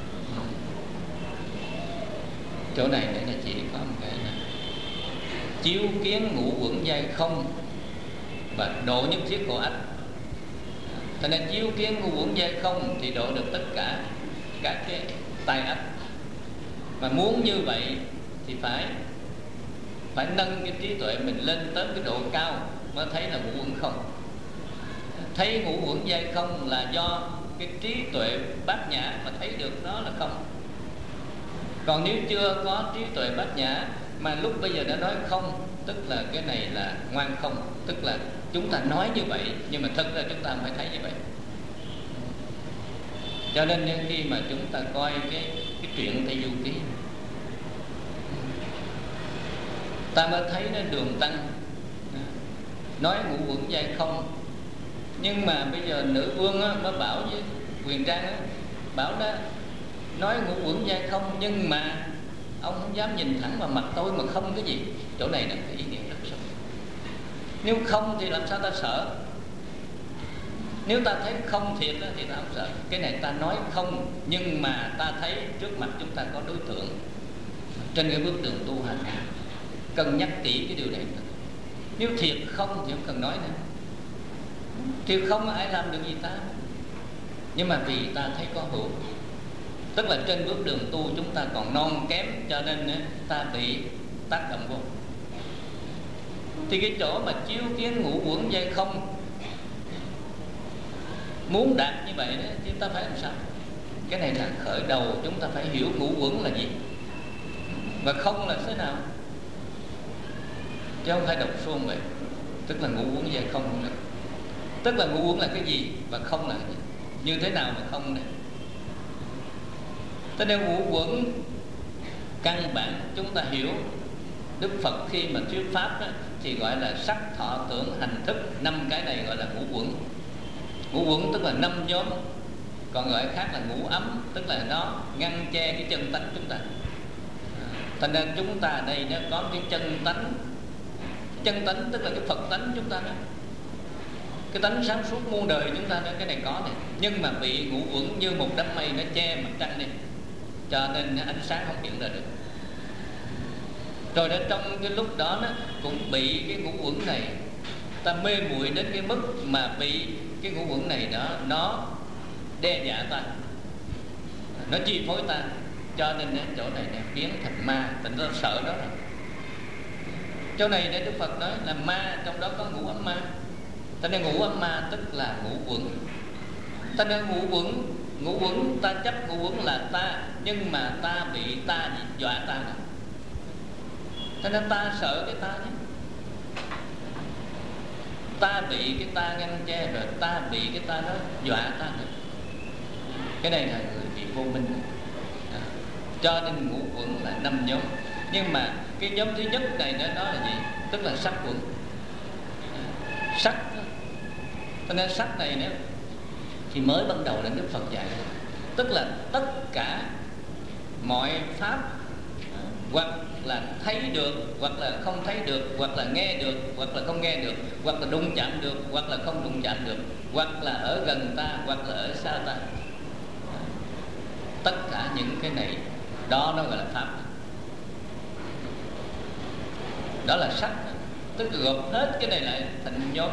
chỗ này này là chỉ có một cái là chiếu kiến ngũ uẩn giai không và độ nhất thiết khổ ách. Cho nên chiếu kiến ngũ uẩn giai không thì độ được tất cả các cái tai ách. Mà muốn như vậy thì phải phải nâng cái trí tuệ mình lên tới cái độ cao mới thấy là ngũ uẩn không. Thấy ngũ uẩn giai không là do cái trí tuệ bát nhã mà thấy được nó là không. Còn nếu chưa có trí tuệ bát nhã mà lúc bây giờ đã nói không, tức là cái này là ngoan không, tức là chúng ta nói như vậy nhưng mà thực ra chúng ta phải thấy như vậy. Cho nên khi mà chúng ta coi cái cái chuyện Tây Du Ký, ta mới thấy nó Đường Tăng nói ngũ uẩn giai không. Nhưng mà bây giờ nữ vương á, mới bảo với Quyền Trang á, bảo đó nói ngũ uẩn giai không nhưng mà ông không dám nhìn thẳng vào mặt tôi mà không cái gì. Chỗ này là cái ý nghĩa rất sâu. Nếu không thì làm sao ta sợ? Nếu ta thấy không thiệt đó, thì ta không sợ. Cái này ta nói không nhưng mà ta thấy trước mặt chúng ta có đối tượng trên cái bước đường tu hành, cần nhắc kỹ cái điều này. Nếu thiệt không thì không cần nói nữa. Thiệt không ai làm được gì ta. Nhưng mà vì ta thấy có hữu, tức là trên bước đường tu chúng ta còn non kém, cho nên ta bị tác động vô. Thì cái chỗ mà chiếu kiến ngũ uẩn giai không, muốn đạt như vậy đó, chúng ta phải làm sao? Cái này là khởi đầu, chúng ta phải hiểu ngũ uẩn là gì và không là thế nào, chứ không phải đọc suông vậy. Tức là ngũ uẩn giai không không được. Tức là ngũ uẩn là cái gì và không là cái gì, như thế nào mà không này. Thế nên ngũ uẩn căn bản chúng ta hiểu. Đức Phật khi mà thuyết pháp đó, thì gọi là sắc thọ tưởng hành thức. Năm cái này gọi là ngũ uẩn. Ngũ uẩn tức là năm nhóm, còn gọi khác là ngũ ấm, tức là nó ngăn che cái chân tánh chúng ta. Thành nên chúng ta ở đây nó có cái chân tánh. Chân tánh tức là cái Phật tánh chúng ta đó, cái tánh sáng suốt muôn đời chúng ta đó, cái này có này. Nhưng mà bị ngũ uẩn như một đám mây nó che mặt trăng đi, cho nên ánh sáng không hiện ra được. Rồi đó trong cái lúc đó nó cũng bị cái ngũ uẩn này ta mê muội đến cái mức mà bị cái ngũ uẩn này đó nó đe dọa ta, nó chi phối ta, cho nên đến chỗ này nó biến thành ma, thành ra sợ đó rồi. Chỗ này để Đức Phật nói là ma, trong đó có ngũ ấm ma. Cho nên ngũ ấm ma tức là ngũ uẩn. Cho nên ngũ uẩn, ngũ uẩn ta chấp ngũ uẩn là ta, nhưng mà ta bị ta dọa ta này. Cho nên ta sợ cái ta nhé. Ta bị cái ta ngăn che rồi, ta bị cái ta đó dọa ta nữa. Cái này là người bị vô minh. À, cho nên ngũ uẩn là năm nhóm. Nhưng mà cái nhóm thứ nhất này đó, đó là gì? Tức là sắc uẩn. À, sắc đó. Cho nên sắc này nữa thì mới ban đầu là Đức Phật dạy. Tức là tất cả mọi pháp à, hoặc là thấy được, hoặc là không thấy được, hoặc là nghe được, hoặc là không nghe được, hoặc là đụng chạm được, hoặc là không đụng chạm được, hoặc là ở gần ta, hoặc là ở xa ta. Tất cả những cái này đó nó gọi là pháp. Đó là sắc. Tức là gộp hết cái này lại thành nhóm.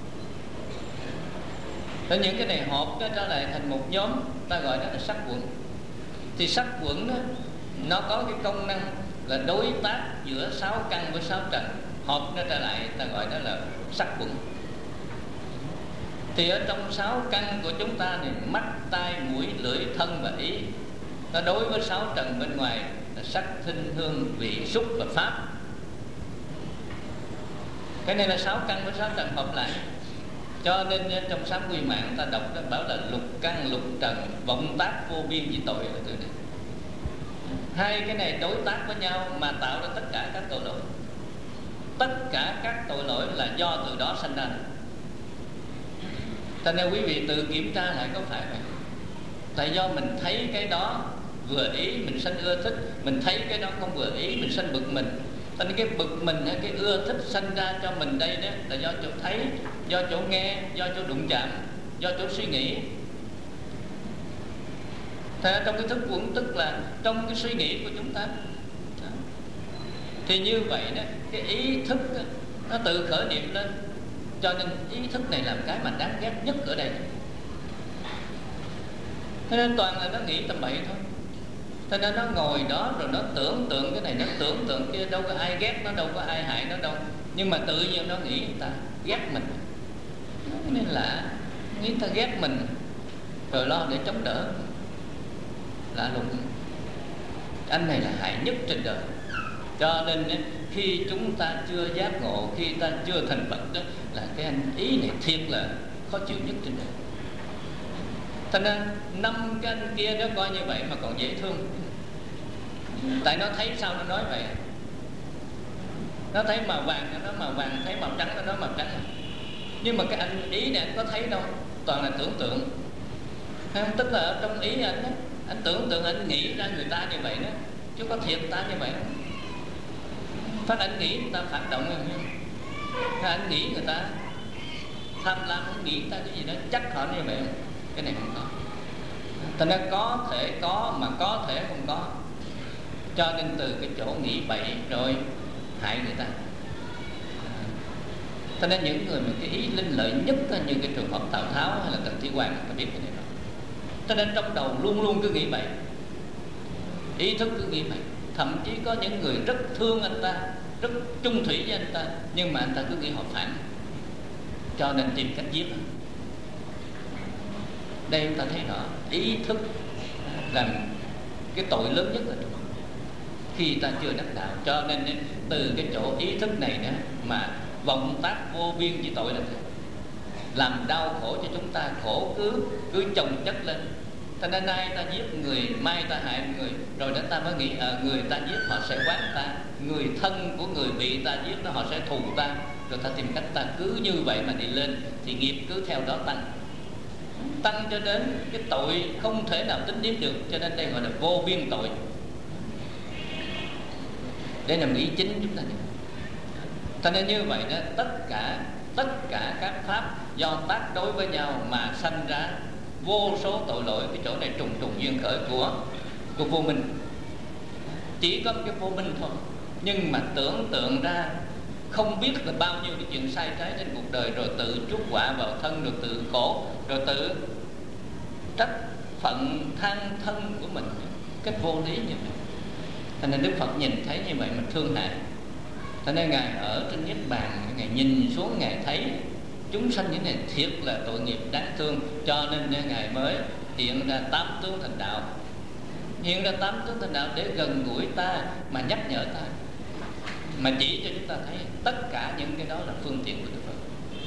Thế những cái này hộp nó trở lại thành một nhóm, ta gọi đó là sắc uẩn. Thì sắc uẩn đó nó có cái công năng là đối tác giữa sáu căn với sáu trần, hộp nó trở lại ta gọi đó là sắc uẩn. Thì ở trong sáu căn của chúng ta này, mắt, tai, mũi, lưỡi, thân và ý, nó đối với sáu trần bên ngoài là sắc, thinh, hương, vị, xúc và pháp. Cái này là sáu căn với sáu trần hợp lại. Cho nên trong Sám Quy Mạng ta đọc đó bảo là lục căn lục trần vọng tác vô biên chỉ tội là từ này. Hai cái này đối tác với nhau mà tạo ra tất cả các tội lỗi. Tất cả các tội lỗi là do từ đó sanh ra. Cho nên quý vị tự kiểm tra lại có phải vậy. Tại do mình thấy cái đó vừa ý mình sanh ưa thích, mình thấy cái đó không vừa ý mình sanh bực mình. Cho nên cái bực mình hay cái ưa thích sanh ra cho mình đây đó là do chỗ thấy, do chỗ nghe, do chỗ đụng chạm, do chỗ suy nghĩ. Thế trong cái thức quẩn tức là trong cái suy nghĩ của chúng ta đó. Thì như vậy đó, cái ý thức đó, nó tự khởi niệm lên. Cho nên ý thức này làm cái mà đáng ghét nhất ở đây. Thế nên toàn là nó nghĩ tầm bậy thôi. Thế nên nó ngồi đó rồi nó tưởng tượng cái này, nó tưởng tượng kia, đâu có ai ghét nó, đâu có ai hại nó đâu. Nhưng mà tự nhiên nó nghĩ người ta ghét mình. Nên là nghĩ người ta ghét mình rồi lo để chống đỡ. Lạ lùng. Anh này là hại nhất trên đời. Cho nên khi chúng ta chưa giác ngộ, khi ta chưa thành Phật đó, là cái anh ý này thiệt là khó chịu nhất trên đời. Thành ra năm cái anh kia đó coi như vậy mà còn dễ thương. Tại nó thấy sao nó nói vậy. Nó thấy màu vàng nó nói màu vàng, thấy màu trắng nó nói màu trắng. Nhưng mà cái anh ý này anh có thấy đâu, toàn là tưởng tượng. Tức là ở trong ý anh đó, anh tưởng tượng, anh nghĩ ra người ta như vậy đó, chứ có thiệt ta như vậy không? Phát anh nghĩ người ta phản động rồi không? Anh nghĩ người ta tham lam, anh nghĩ người ta cái gì đó chắc họ như vậy không? Cái này không có. Thành ra có thể có mà có thể không có. Cho nên từ cái chỗ nghĩ bậy rồi hại người ta. Cho nên những người mà cái ý linh lợi nhất như cái trường hợp Tào Tháo hay là Tần Thủy Hoàng, ta biết cái này rồi. Cho nên trong đầu luôn luôn cứ nghĩ bậy, ý thức cứ nghĩ bậy. Thậm chí có những người rất thương anh ta, rất chung thủy với anh ta, nhưng mà anh ta cứ nghĩ họ phản, cho nên tìm cách giết. Đây chúng ta thấy rõ ý thức làm cái tội lớn nhất là khi ta chưa đắc đạo. Cho nên từ cái chỗ ý thức này đó mà vọng tác vô biên chỉ tội là làm đau khổ cho chúng ta, khổ cứ cứ chồng chất lên. Thành ra nay ta giết người, mai ta hại người, rồi đến ta mới nghĩ à, người ta giết họ sẽ quán ta, người thân của người bị ta giết đó họ sẽ thù ta, rồi ta tìm cách ta cứ như vậy mà đi lên, thì nghiệp cứ theo đó tăng tăng cho đến cái tội không thể nào tính đếm được. Cho nên đây gọi là vô biên tội. Đây là ý chính chúng ta. Thành nên như vậy đó, tất cả tất cả các pháp do tác đối với nhau mà sanh ra vô số tội lỗi. Cái chỗ này trùng trùng duyên khởi của của vô minh. Chỉ có cái vô minh thôi, nhưng mà tưởng tượng ra không biết là bao nhiêu cái chuyện sai trái trên cuộc đời, rồi tự chuốc họa vào thân, rồi tự khổ, rồi tự trách phận than thân của mình cách vô lý như vậy. Thành nên Đức Phật nhìn thấy như vậy mình thương hại. Thành nên Ngài ở trên Niết Bàn, Ngài nhìn xuống, Ngài thấy chúng sanh như này thiệt là tội nghiệp đáng thương. Cho nên Ngài mới hiện ra tám tướng thành đạo. Hiện ra tám tướng thành đạo để gần gũi ta, mà nhắc nhở ta, mà chỉ cho chúng ta thấy tất cả những cái đó là phương tiện của Đức Phật.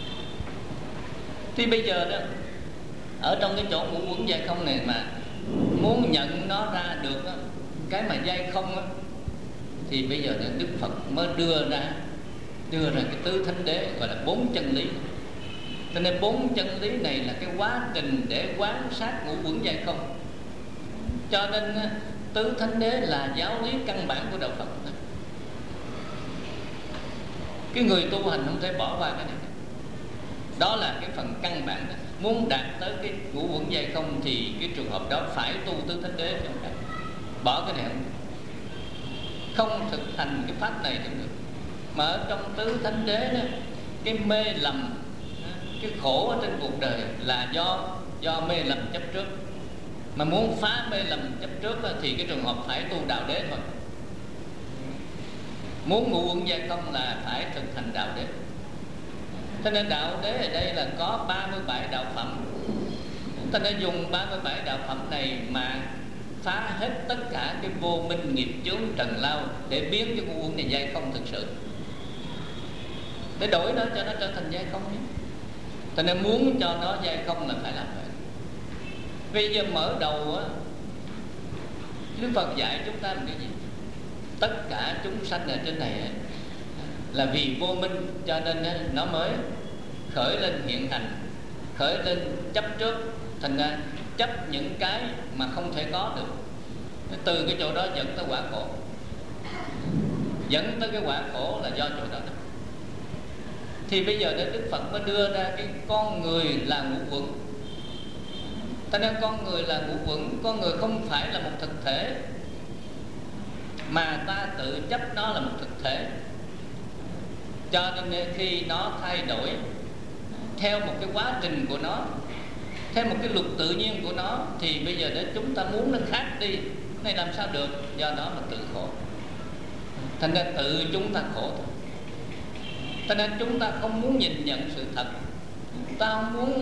Thì bây giờ đó, ở trong cái chỗ ngũ uẩn giai không này mà muốn nhận nó ra được đó, cái mà giai không đó, thì bây giờ Đức Phật mới đưa ra đưa ra cái tứ thánh đế, gọi là bốn chân lý. Cho nên bốn chân lý này là cái quá trình để quán sát ngũ uẩn giai không. Cho nên tứ thánh đế là giáo lý căn bản của đạo Phật. Cái người tu hành không thể bỏ qua cái này. Đó là cái phần căn bản đó. Muốn đạt tới cái ngũ uẩn giai không thì cái trường hợp đó phải tu tứ thánh đế. Bỏ cái này không, không thực hành cái pháp này thì được. Mà ở trong tứ thánh đế đó, cái mê lầm, cái khổ ở trên cuộc đời là do do mê lầm chấp trước. Mà muốn phá mê lầm chấp trước đó, thì cái trường hợp phải tu đạo đế thôi. Muốn ngũ uẩn giai không là phải thực hành đạo đế. Cho nên đạo đế ở đây là có ba mươi bảy đạo phẩm. Ta nên dùng ba mươi bảy đạo phẩm này mà phá hết tất cả cái vô minh nghiệp chướng trần lao, để biến cái ngũ uẩn này giai không thực sự, để đổi nó cho nó trở thành giai không nhé. Cho nên muốn cho nó dai không là phải làm vậy. Bây giờ mở đầu á, Đức Phật dạy chúng ta là cái gì? Tất cả chúng sanh ở trên này là vì vô minh, cho nên nó mới khởi lên hiện hành, khởi lên chấp trước, thành ra chấp những cái mà không thể có được. Từ cái chỗ đó dẫn tới quả khổ. Dẫn tới cái quả khổ là do chỗ đó. Thì bây giờ Đức Phật mới đưa ra cái con người là ngũ uẩn. Ta nên con người là ngũ uẩn, con người không phải là một thực thể, mà ta tự chấp nó là một thực thể. Cho nên khi nó thay đổi theo một cái quá trình của nó, theo một cái luật tự nhiên của nó, thì bây giờ để chúng ta muốn nó khác đi, này làm sao được? Do đó mà tự khổ. Thành ra tự chúng ta khổ thôi. Cho nên chúng ta không muốn nhìn nhận sự thật, ta không muốn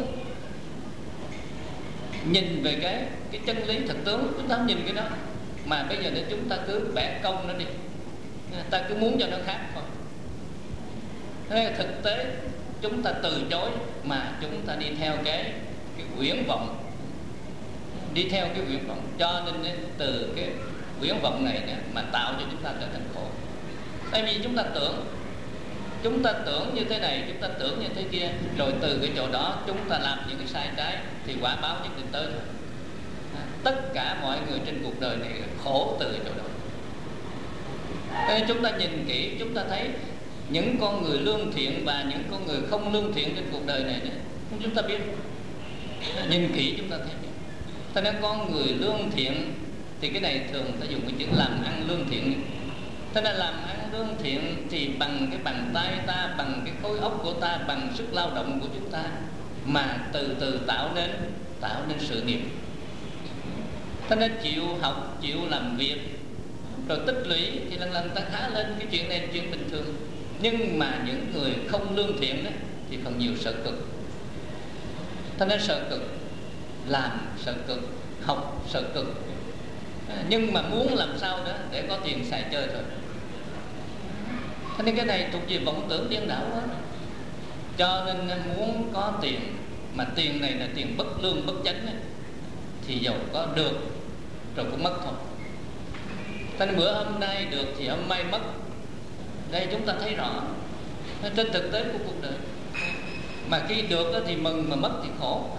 nhìn về cái cái chân lý thực tướng, chúng ta không nhìn cái đó, mà bây giờ để chúng ta cứ bẻ cong nó đi, ta cứ muốn cho nó khác thôi. Thế thực tế chúng ta từ chối, mà chúng ta đi theo cái cái uyển vọng, đi theo cái uyển vọng, cho nên từ cái uyển vọng này nè, mà tạo cho chúng ta trở thành khổ. Tại vì chúng ta tưởng, chúng ta tưởng như thế này, chúng ta tưởng như thế kia, rồi từ cái chỗ đó chúng ta làm những cái sai trái, thì quả báo nhất định tới. Tất cả mọi người trên cuộc đời này khổ từ chỗ đó. Nên chúng ta nhìn kỹ, chúng ta thấy những con người lương thiện và những con người không lương thiện trên cuộc đời này, chúng ta biết. Nhìn kỹ chúng ta thấy. Cho nên con người lương thiện thì cái này thường ta dùng cái chữ làm ăn lương thiện. Thế nên làm ăn lương thiện thì bằng cái bàn tay ta, bằng cái khối óc của ta, bằng sức lao động của chúng ta, mà từ từ tạo nên tạo nên sự nghiệp. Thế nên chịu học, chịu làm việc, rồi tích lũy thì lần lần ta khá lên. Cái chuyện này là chuyện bình thường. Nhưng mà những người không lương thiện đó, thì còn nhiều sợ cực. Thế nên sợ cực, làm sợ cực, học sợ cực, nhưng mà muốn làm sao đó để có tiền xài chơi thôi. Thế nên cái này thuộc về vọng tưởng điên đảo quá. Cho nên muốn có tiền, mà tiền này là tiền bất lương bất chánh ấy, thì dầu có được rồi cũng mất thôi. Thế nên bữa hôm nay được thì hôm mai mất. Đây chúng ta thấy rõ trên thực tế của cuộc đời. Mà khi được thì mừng, mà mất thì khổ.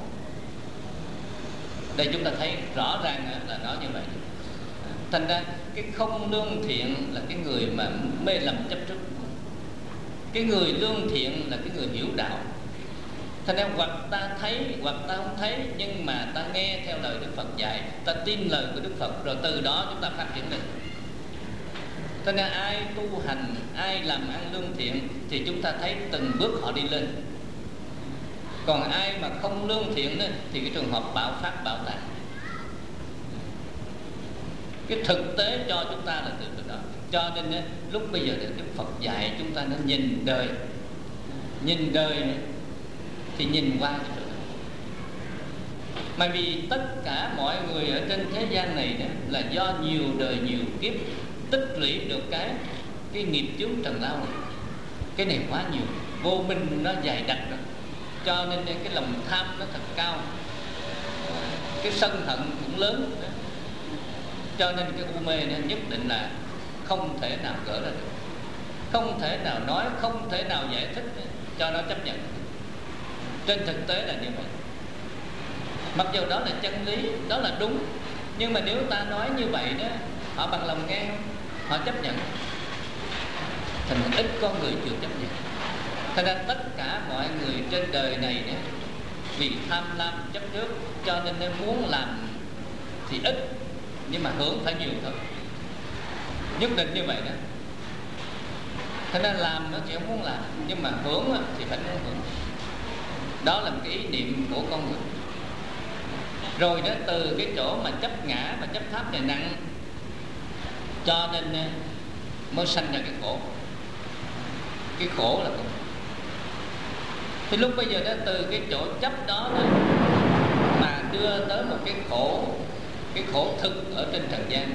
Đây chúng ta thấy rõ ràng là nó như vậy. Thành ra cái không lương thiện là cái người mà mê lầm chấp trước. Cái người lương thiện là cái người hiểu đạo. Thành ra hoặc ta thấy hoặc ta không thấy, nhưng mà ta nghe theo lời Đức Phật dạy, ta tin lời của Đức Phật, rồi từ đó chúng ta phát triển lên. Cho nên ai tu hành, ai làm ăn lương thiện thì chúng ta thấy từng bước họ đi lên. Còn ai mà không lương thiện đó, thì cái trường hợp bạo phát bạo tàn. Cái thực tế cho chúng ta là từ từ đó. Cho nên lúc bây giờ Đức Phật dạy chúng ta nên nhìn đời. Nhìn đời này, thì nhìn qua cái chỗ đó. Mà vì tất cả mọi người ở trên thế gian này đó, là do nhiều đời nhiều kiếp tích lũy được cái cái nghiệp chướng trần lao này. Cái này quá nhiều, vô minh nó dày đặc rồi. Cho nên cái lòng tham nó thật cao, cái sân hận cũng lớn đó. Cho nên cái u mê này nhất định là không thể nào gỡ ra được, không thể nào nói, không thể nào giải thích cho nó chấp nhận. Trên thực tế là như vậy. Mặc dù đó là chân lý, đó là đúng, nhưng mà nếu ta nói như vậy đó, họ bằng lòng nghe không? Họ chấp nhận. Thành ít con người chịu chấp nhận. Thành ra tất cả mọi người trên đời này đó, vì tham lam chấp trước, cho nên nếu muốn làm thì ít, nhưng mà hưởng phải nhiều thôi. Nhất định như vậy đó. Thành ra làm nó chỉ không muốn làm, nhưng mà hưởng thì phải muốn hưởng. Đó là một cái ý niệm của con người. Rồi đó, từ cái chỗ mà chấp ngã và chấp pháp này nặng, cho nên mới sanh ra cái khổ. Cái khổ là khổ. Thì lúc bây giờ đó, từ cái chỗ chấp đó, đó mà đưa tới một cái khổ, cái khổ thực ở trên trần gian,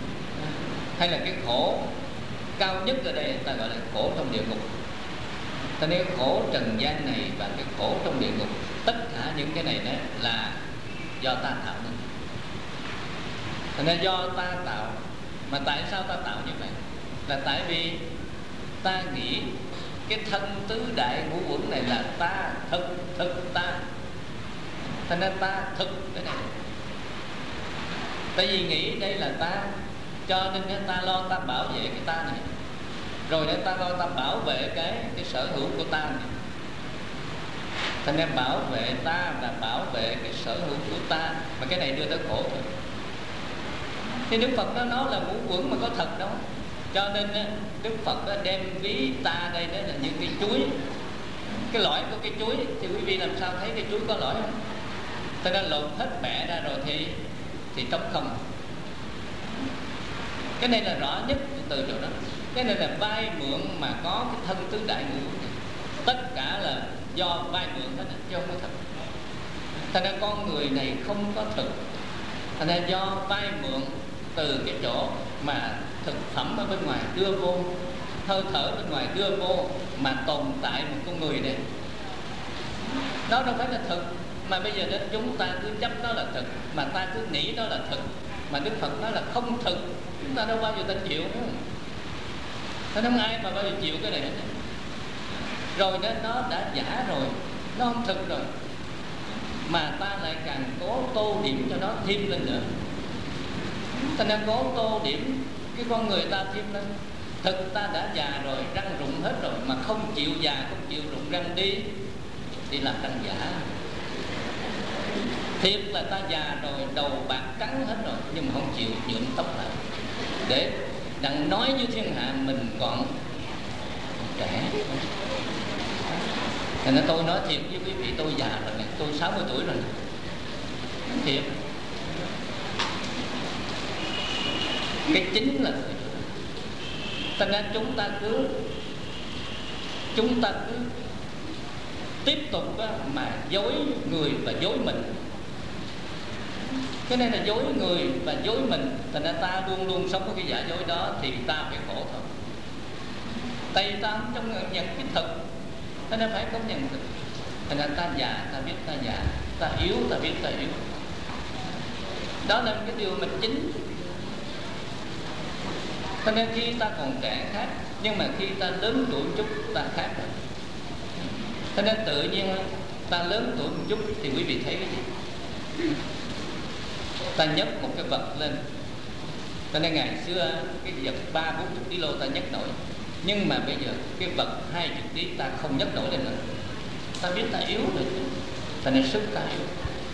hay là cái khổ cao nhất ở đây ta gọi là khổ trong địa ngục. Cho nên khổ trần gian này và cái khổ trong địa ngục, tất cả những cái này đó là do ta tạo nên. Cho nên do ta tạo. Mà tại sao ta tạo như vậy? Là tại vì ta nghĩ cái thân tứ đại ngũ uẩn này là ta, thực, thực ta. Cho nên ta thực cái này. Tại vì nghĩ đây là ta, cho nên ta lo ta bảo vệ cái ta này. Rồi để ta lo ta bảo vệ cái cái sở hữu của ta này. Cho nên bảo vệ ta là bảo vệ cái sở hữu của ta. Mà cái này đưa tới khổ thôi. Thì Đức Phật đó, nó là ngũ uẩn mà có thật đâu. Cho nên Đức Phật đó đem ví ta đây đó là như cái chuối. Cái lõi của cái chuối thì quý vị làm sao thấy cái chuối có lõi không? Cho nên lột hết bẹ ra rồi thì thì trống không. Cái này là rõ nhất từ chỗ đó. Cái này là vay mượn mà có cái thân tứ đại ngũ uẩn. Tất cả là do vay mượn hết chứ không có thật. Thành ra con người này không có thực. Thành ra do vay mượn từ cái chỗ mà thực phẩm ở bên ngoài đưa vô, hơi thở bên ngoài đưa vô mà tồn tại một con người này. Đó đâu phải là thực. Mà bây giờ đến chúng ta cứ chấp nó là thực, mà ta cứ nghĩ nó là thực. Mà Đức Phật nói là không thực. Chúng ta đâu bao giờ ta chịu nữa. Thế không ai mà bao giờ chịu cái này hết. Rồi đó nó đã giả rồi, nó không thực rồi, mà ta lại càng cố tô điểm cho nó thêm lên nữa. Ta đang cố tô điểm cái con người ta thêm lên. Thực ta đã già rồi, răng rụng hết rồi, mà không chịu già, không chịu rụng răng đi đi làm răng giả. Thiệt là ta già rồi, đầu bạc trắng hết rồi, nhưng mà không chịu nhuộm tóc lại, để đặng nói với thiên hạ mình còn trẻ. Thành ra tôi nói thiệt với quý vị, tôi già rồi này, tôi sáu mươi tuổi rồi này. Thiệt. Cái chính là thành ra chúng ta cứ chúng ta cứ tiếp tục á, mà dối người và dối mình. Cái này là dối người và dối mình. Thành ra ta luôn luôn sống với cái giả dối đó thì ta phải khổ thôi. Tại vì ta không trong nhận cái thực, ta nên phải công nhận thực. Thành ra ta già, ta biết ta già, ta yếu, ta biết ta yếu. Đó là cái điều mình chính. Cho nên khi ta còn trẻ khác, nhưng mà khi ta lớn tuổi một chút ta khác rồi. Cho nên tự nhiên ta lớn tuổi một chút thì quý vị thấy cái gì? Ta nhấc một cái vật lên. Cho nên ngày xưa cái vật ba bốn chục ký lô ta nhấc nổi, nhưng mà bây giờ cái vật hai chục ký ta không nhấc nổi lên nữa. Ta biết ta yếu rồi, cho nên sức ta yếu.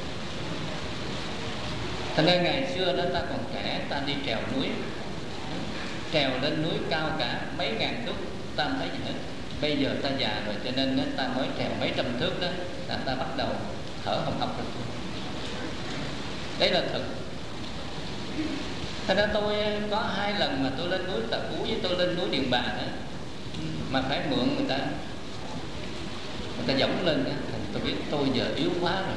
Cho nên ngày xưa đó ta còn trẻ, ta đi trèo núi, trèo lên núi cao cả mấy ngàn thước ta không thấy gì hết. Bây giờ ta già rồi cho nên ta mới trèo mấy trăm thước đó là ta bắt đầu thở hồng hộc rồi. Đấy là thực. Thành ra tôi có hai lần mà tôi lên núi Tà Phú với tôi lên núi Điện Bà đó, mà phải mượn người ta, người ta dõng lên đó. Tôi biết tôi giờ yếu quá rồi.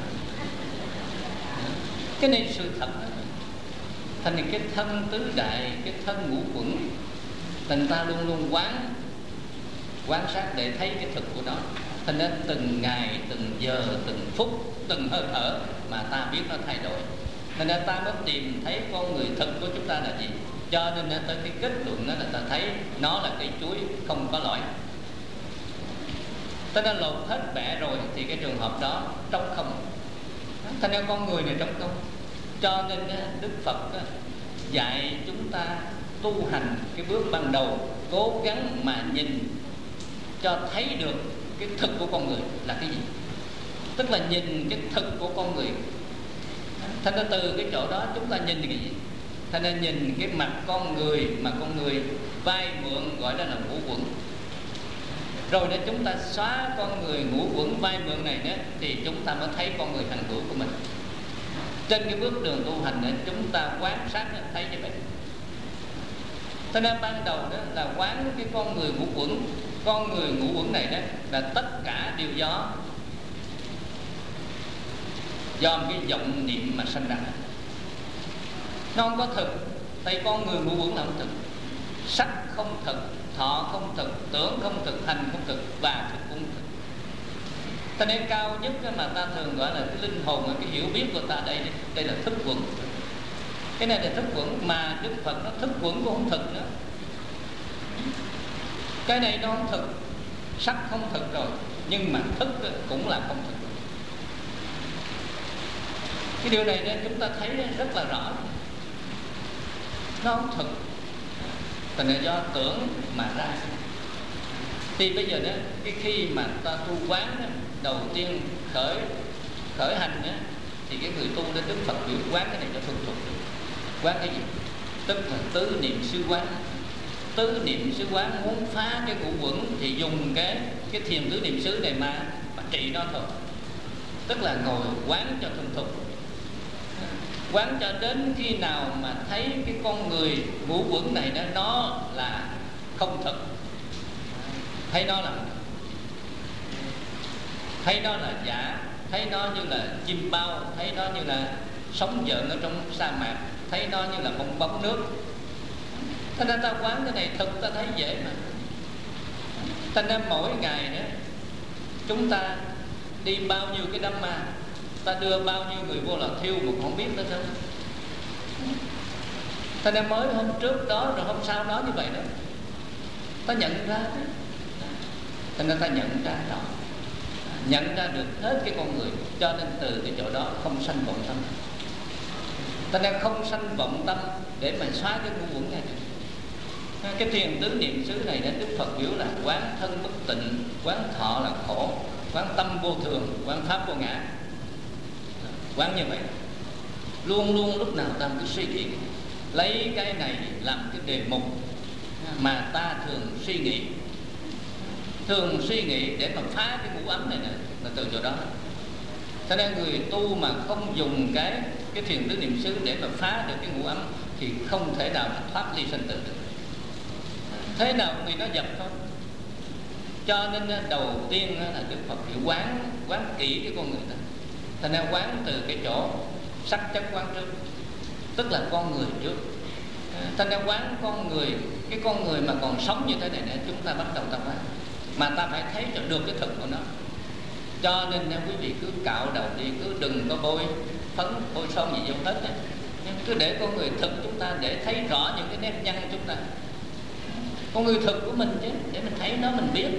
Cái này sự thật đó. Thành ra cái thân tứ đại, cái thân ngũ uẩn, thành ta luôn luôn quán quan sát để thấy cái thực của nó. Thành ra từng ngày, từng giờ, từng phút, từng hơi thở mà ta biết nó thay đổi. Thành ra ta mới tìm thấy con người thực của chúng ta là gì. Cho nên tới cái kết luận đó là ta thấy nó là cây chuối không có lõi. Ta đã lột hết bẹ rồi thì cái trường hợp đó trống không. Thành ra con người này trống không. Cho nên Đức Phật dạy chúng ta tu hành cái bước ban đầu, cố gắng mà nhìn cho thấy được cái thực của con người là cái gì. Tức là nhìn cái thực của con người. Thành ra từ cái chỗ đó chúng ta nhìn cái gì? Thành ra nhìn cái mặt con người mà con người vay mượn gọi đó là ngũ uẩn. Rồi để chúng ta xóa con người ngũ uẩn vay mượn này đó, thì chúng ta mới thấy con người hành hữu của mình. Trên cái bước đường tu hành đó, chúng ta quan sát thấy như vậy. Cho nên ban đầu đó là quán cái con người ngũ uẩn. Con người ngũ uẩn này đó là tất cả đều do do một cái vọng niệm mà sanh ra. Nó không có thực. Tại con người ngũ uẩn là không thực. Sắc không thực, thọ không thực, tưởng không thực, hành không thực, và thực cũng thực. Ta nên cao nhất mà ta thường gọi là cái linh hồn, cái hiểu biết của ta đây đây là thức quẩn. Cái này là thức quẩn, mà Đức Phật nó thức quẩn cũng không thực nữa. Cái này nó không thực, sắc không thực rồi, nhưng mà thức cũng là không thực. Cái điều này nên chúng ta thấy rất là rõ, nó không thực, thành là do tưởng mà ra. Thì bây giờ đó, cái khi mà ta tu quán đó, đầu tiên khởi khởi hành đó, thì cái người tu đến Đức Phật biểu quán cái này cho thuần thục. Quán cái gì? Tức là tứ niệm xứ quán. Tứ niệm xứ quán muốn phá cái ngũ quẩn thì dùng cái cái thiền tứ niệm xứ này mà, mà trị nó thôi. Tức là ngồi quán cho thuần thục, quán cho đến khi nào mà thấy cái con người ngũ quẩn này đó, nó là không thực, thấy nó là thấy nó là giả, thấy nó như là chim bao, thấy nó như là sóng dợn ở trong sa mạc, thấy nó như là bong bóng nước. Thế nên ta quán cái này thực, ta thấy dễ mà. Thế nên mỗi ngày đó chúng ta đi bao nhiêu cái đám ma, ta đưa bao nhiêu người vô là thiêu mà không biết nữa đâu. Thế nên mới hôm trước đó rồi hôm sau đó như vậy đó, ta nhận ra đó. Thế nên ta nhận ra đó, nhận ra được hết cái con người, cho nên từ cái chỗ đó không sanh vọng tâm. Ta nên không sanh vọng tâm để mà xóa cái ngũ quẩn này. Cái thiền tứ niệm xứ này nên Đức Phật biểu là quán thân bất tịnh, quán thọ là khổ, quán tâm vô thường, quán pháp vô ngã. Quán như vậy, luôn luôn lúc nào ta cứ suy nghĩ, lấy cái này làm cái đề mục mà ta thường suy nghĩ, thường suy nghĩ để mà phá cái ngũ ấm này nè, là từ chỗ đó. Cho nên người tu mà không dùng cái cái thiền tứ niệm xứ để mà phá được cái ngũ ấm thì không thể nào mà thoát ly sanh tử được. Thế nào người nó dập thôi. Cho nên đầu tiên là Đức Phật phải quán quán kỹ cái con người đó. Thành ra quán từ cái chỗ sắc chất quán trước, tức là con người trước. Thành ra quán con người, cái con người mà còn sống như thế này nữa, chúng ta bắt đầu ta quán, mà ta phải thấy cho được cái thực của nó. Cho nên quý vị cứ cạo đầu đi, cứ đừng có bôi phấn, bôi son gì vô hết á. Cứ để con người thực chúng ta, để thấy rõ những cái nét nhăn của chúng ta. Con người thực của mình chứ, để mình thấy nó, mình biết.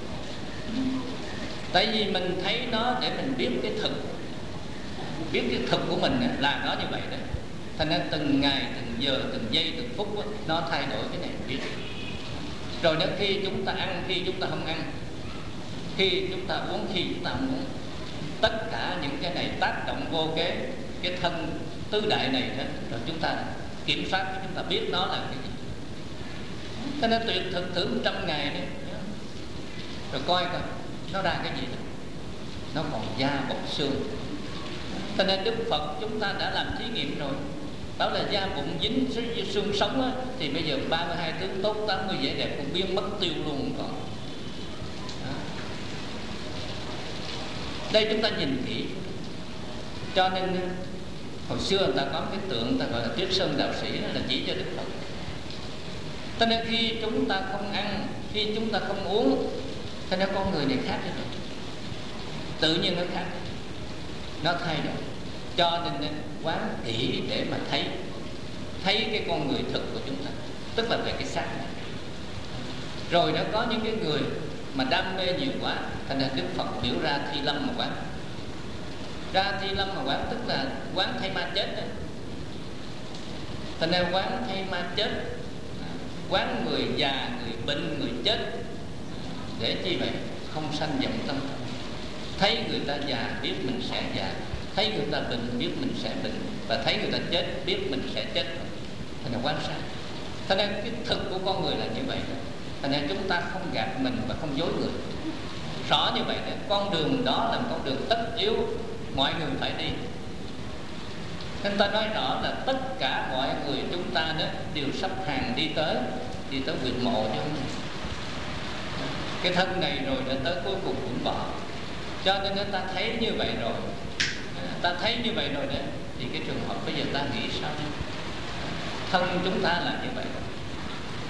Tại vì mình thấy nó để mình biết cái thực, biết cái thực của mình là nó như vậy đó. Thành ra từng ngày, từng giờ, từng giây, từng phút đó, nó thay đổi cái này biết. Rồi đến khi chúng ta ăn, khi chúng ta không ăn, khi chúng ta uống, khi chúng ta không uống, tất cả những cái này tác động vô cái cái thân tứ đại này đó. Rồi chúng ta kiểm soát, chúng ta biết nó là cái gì. Cho nên tuyệt thực thử một trăm ngày đi, rồi coi coi nó ra cái gì đó. Nó còn da bọc xương. Cho nên Đức Phật chúng ta đã làm thí nghiệm rồi, đó là da bụng dính xương sống á, thì bây giờ ba mươi hai tướng tốt, tám mươi vẻ đẹp cũng biến mất tiêu luôn còn. Đây chúng ta nhìn kỹ. Cho nên hồi xưa người ta có cái tượng người ta gọi là Tuyết Sơn Đạo Sĩ, là chỉ cho Đức Phật. Cho nên khi chúng ta không ăn, khi chúng ta không uống, cho nên con người này khác rồi, tự nhiên nó khác, nó thay đổi. Cho nên quán kỹ để mà thấy thấy cái con người thực của chúng ta, tức là về cái xác này. Rồi nó có những cái người mà đam mê nhiều quá, thành ra Đức Phật biểu ra Thi Lâm mà quán. Ra Thi Lâm mà quán tức là quán thay ma chết đó. Thành ra quán thay ma chết, quán người già, người bệnh, người chết. Để chi vậy? Không sanh vọng tâm. Thấy người ta già biết mình sẽ già, thấy người ta bệnh biết mình sẽ bệnh, và thấy người ta chết biết mình sẽ chết. Thành ra quan sát. Thành ra cái thực của con người là như vậy. Thành ra chúng ta không gạt mình và không dối người. Rõ như vậy, con đường đó là con đường tất yếu mọi người phải đi. Nên ta nói rõ là tất cả mọi người chúng ta đó đều sắp hàng đi tới, đi tới huyệt mộ chứ không. Cái thân này rồi đến tới cuối cùng cũng bỏ. Cho nên ta thấy như vậy rồi, ta thấy như vậy rồi đó, thì cái trường hợp bây giờ ta nghĩ sao đó? Thân chúng ta là như vậy.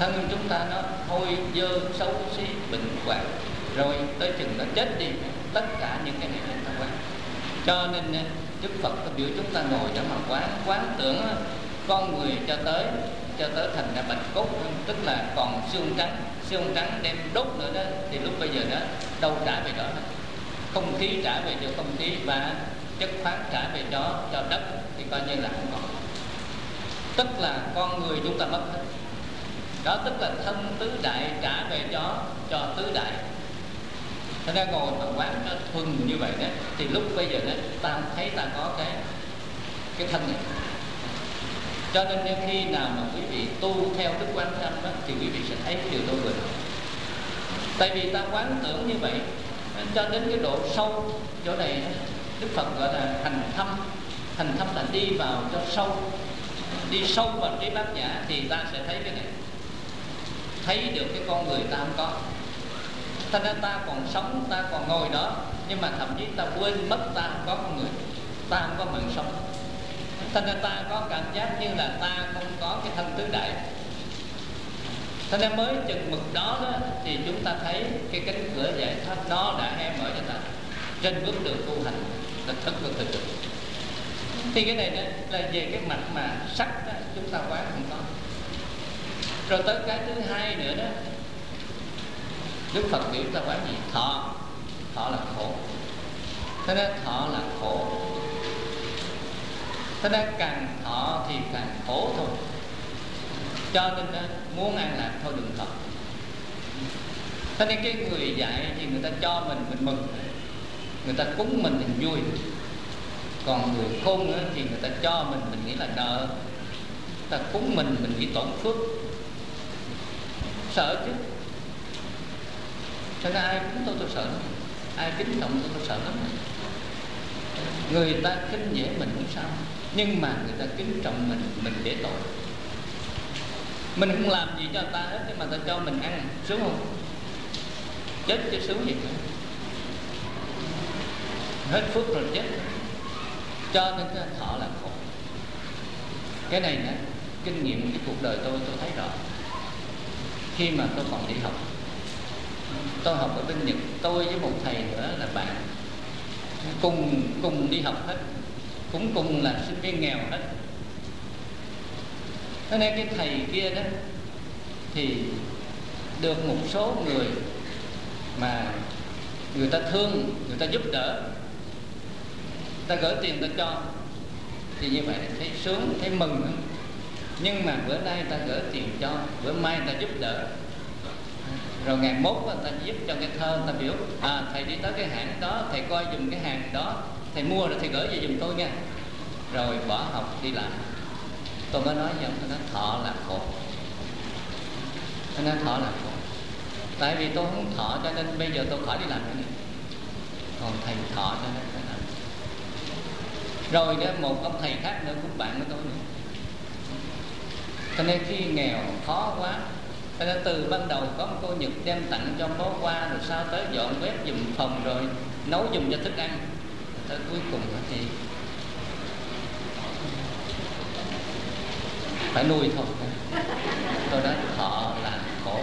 thân chúng ta nó hôi dơ xấu xí bệnh hoạn, rồi tới chừng nó chết đi, tất cả những cái này chúng ta quán. Cho nên Đức Phật có biểu chúng ta ngồi để mà quán quán tưởng con người cho tới cho tới thành ra bạch cốt, tức là còn xương trắng, xương trắng đem đốt nữa đó, thì lúc bây giờ đó đâu trả về đó, không khí trả về cho không khí và chất khoáng trả về cho cho đất, thì coi như là không còn. Tức là con người chúng ta mất hết. Đó tức là thân tứ đại trả về cho cho tứ đại. Thế ra ngồi mà quán cho thuần như vậy đó, thì lúc bây giờ đó ta thấy ta có cái cái thân này. Cho nên như khi nào mà quý vị tu theo Đức Quán Thế Âm đó, thì quý vị sẽ thấy điều tôi vừa nói. Tại vì ta quán tưởng như vậy cho đến cái độ sâu chỗ này, Đức Phật gọi là hành thâm. Hành thâm là đi vào cho sâu, đi sâu vào trí bát nhã, thì ta sẽ thấy cái này, thấy được cái con người ta không có. Thành ra ta còn sống, ta còn ngồi đó, nhưng mà thậm chí ta quên mất ta không có con người, ta không có mạng sống. Thành ra ta có cảm giác như là ta không có cái thân tứ đại. Thành ra mới chừng mực đó, đó thì chúng ta thấy cái cánh cửa giải thoát nó đã hé mở cho ta trên bước đường tu hành là thật và thực. Thì cái này đó là về cái mặt mà sắc đó, chúng ta quán không có. Rồi tới cái thứ hai nữa đó, Đức Phật biểu ta quán gì? Thọ. Thọ là khổ. Thế nên thọ là khổ. Thế nên càng thọ thì càng khổ thôi. Cho nên đó, muốn an lạc thôi đừng thọ. Thế nên cái người dạy thì người ta cho mình, mình mừng, người ta cúng mình thì vui. Còn người khôn nữa thì người ta cho mình, mình nghĩ là nợ. Ta cúng mình, mình nghĩ tổn phước. Sợ chứ. Cho nên ai cúng tôi tôi sợ lắm, ai kính trọng tôi tôi sợ lắm. Người ta khinh dễ mình không sao, nhưng mà người ta kính trọng mình, mình để tội. Mình không làm gì cho người ta hết, nhưng mà ta cho mình ăn, sướng không? Chết chứ sướng gì nữa. Hết phước rồi chết. Cho nên cái thọ là khổ. Cái này nè, kinh nghiệm cái cuộc đời tôi tôi thấy rõ. Khi mà tôi còn đi học, tôi học ở bên Nhật, tôi với một thầy nữa là bạn, cùng cùng đi học hết, cũng cùng là sinh viên nghèo hết. Thế nên cái thầy kia đó thì được một số người mà người ta thương, người ta giúp đỡ, ta gửi tiền ta cho, thì như vậy thấy sướng, thấy mừng. Nhưng mà bữa nay ta gửi tiền cho, bữa mai ta giúp đỡ, rồi ngày mốt ta giúp cho cái thơ, ta biểu à thầy đi tới cái hãng đó, thầy coi dùm cái hàng đó, thầy mua rồi thầy gửi về dùm tôi nha. Rồi bỏ học đi làm. Tôi mới nói với ông, tôi nói thọ là khổ. Tôi nói thọ là khổ. Tại vì tôi không thọ cho nên bây giờ tôi khỏi đi làm nữa. Còn thầy thọ cho nên phải làm. Rồi đó một ông thầy khác nữa cũng bạn của tôi nữa. Cho nên khi nghèo khó quá, cho nên từ ban đầu có một cô Nhật đem tặng cho bó hoa, rồi sau tới dọn bếp giùm phòng, rồi nấu giùm cho thức ăn. Tới cuối cùng thì phải nuôi thôi. Tôi nói thọ là khổ.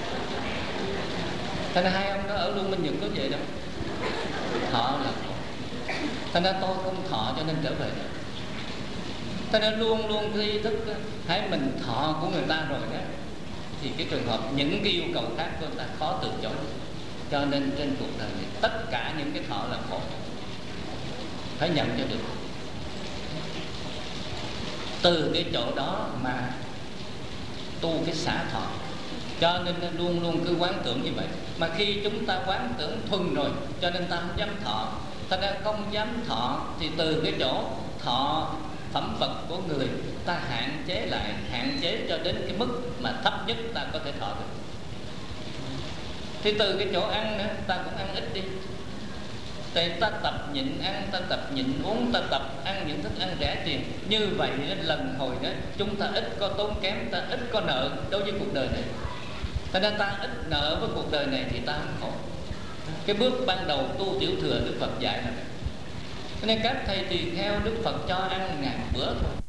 Thành ra hai ông đó ở luôn bên Nhật có vậy đó. Thọ là khổ. Thành ra tôi không thọ cho nên trở về. Thành ra luôn luôn khi thức thấy mình thọ của người ta rồi đó, thì cái trường hợp những cái yêu cầu khác của người ta khó từ chối. Cho nên trên cuộc đời này tất cả những cái thọ là khổ, phải nhận cho được. Từ cái chỗ đó mà tu cái xả thọ. Cho nên luôn luôn cứ quán tưởng như vậy. Mà khi chúng ta quán tưởng thuần rồi, cho nên ta không dám thọ. Thành ra không dám thọ thì từ cái chỗ thọ phẩm vật của người, ta hạn chế lại, hạn chế cho đến cái mức mà thấp nhất ta có thể thọ được. Thì từ cái chỗ ăn nữa, ta cũng ăn ít đi. Tại ta tập nhịn ăn, ta tập nhịn uống, ta tập ăn những thức ăn rẻ tiền. Như vậy lần hồi đó chúng ta ít có tốn kém, ta ít có nợ đối với cuộc đời này. Thành ra ta ít nợ với cuộc đời này thì ta không khổ. Cái bước ban đầu tu tiểu thừa Đức Phật dạy là vậy. Nên các thầy tỳ kheo Đức Phật cho ăn ngàn bữa thôi.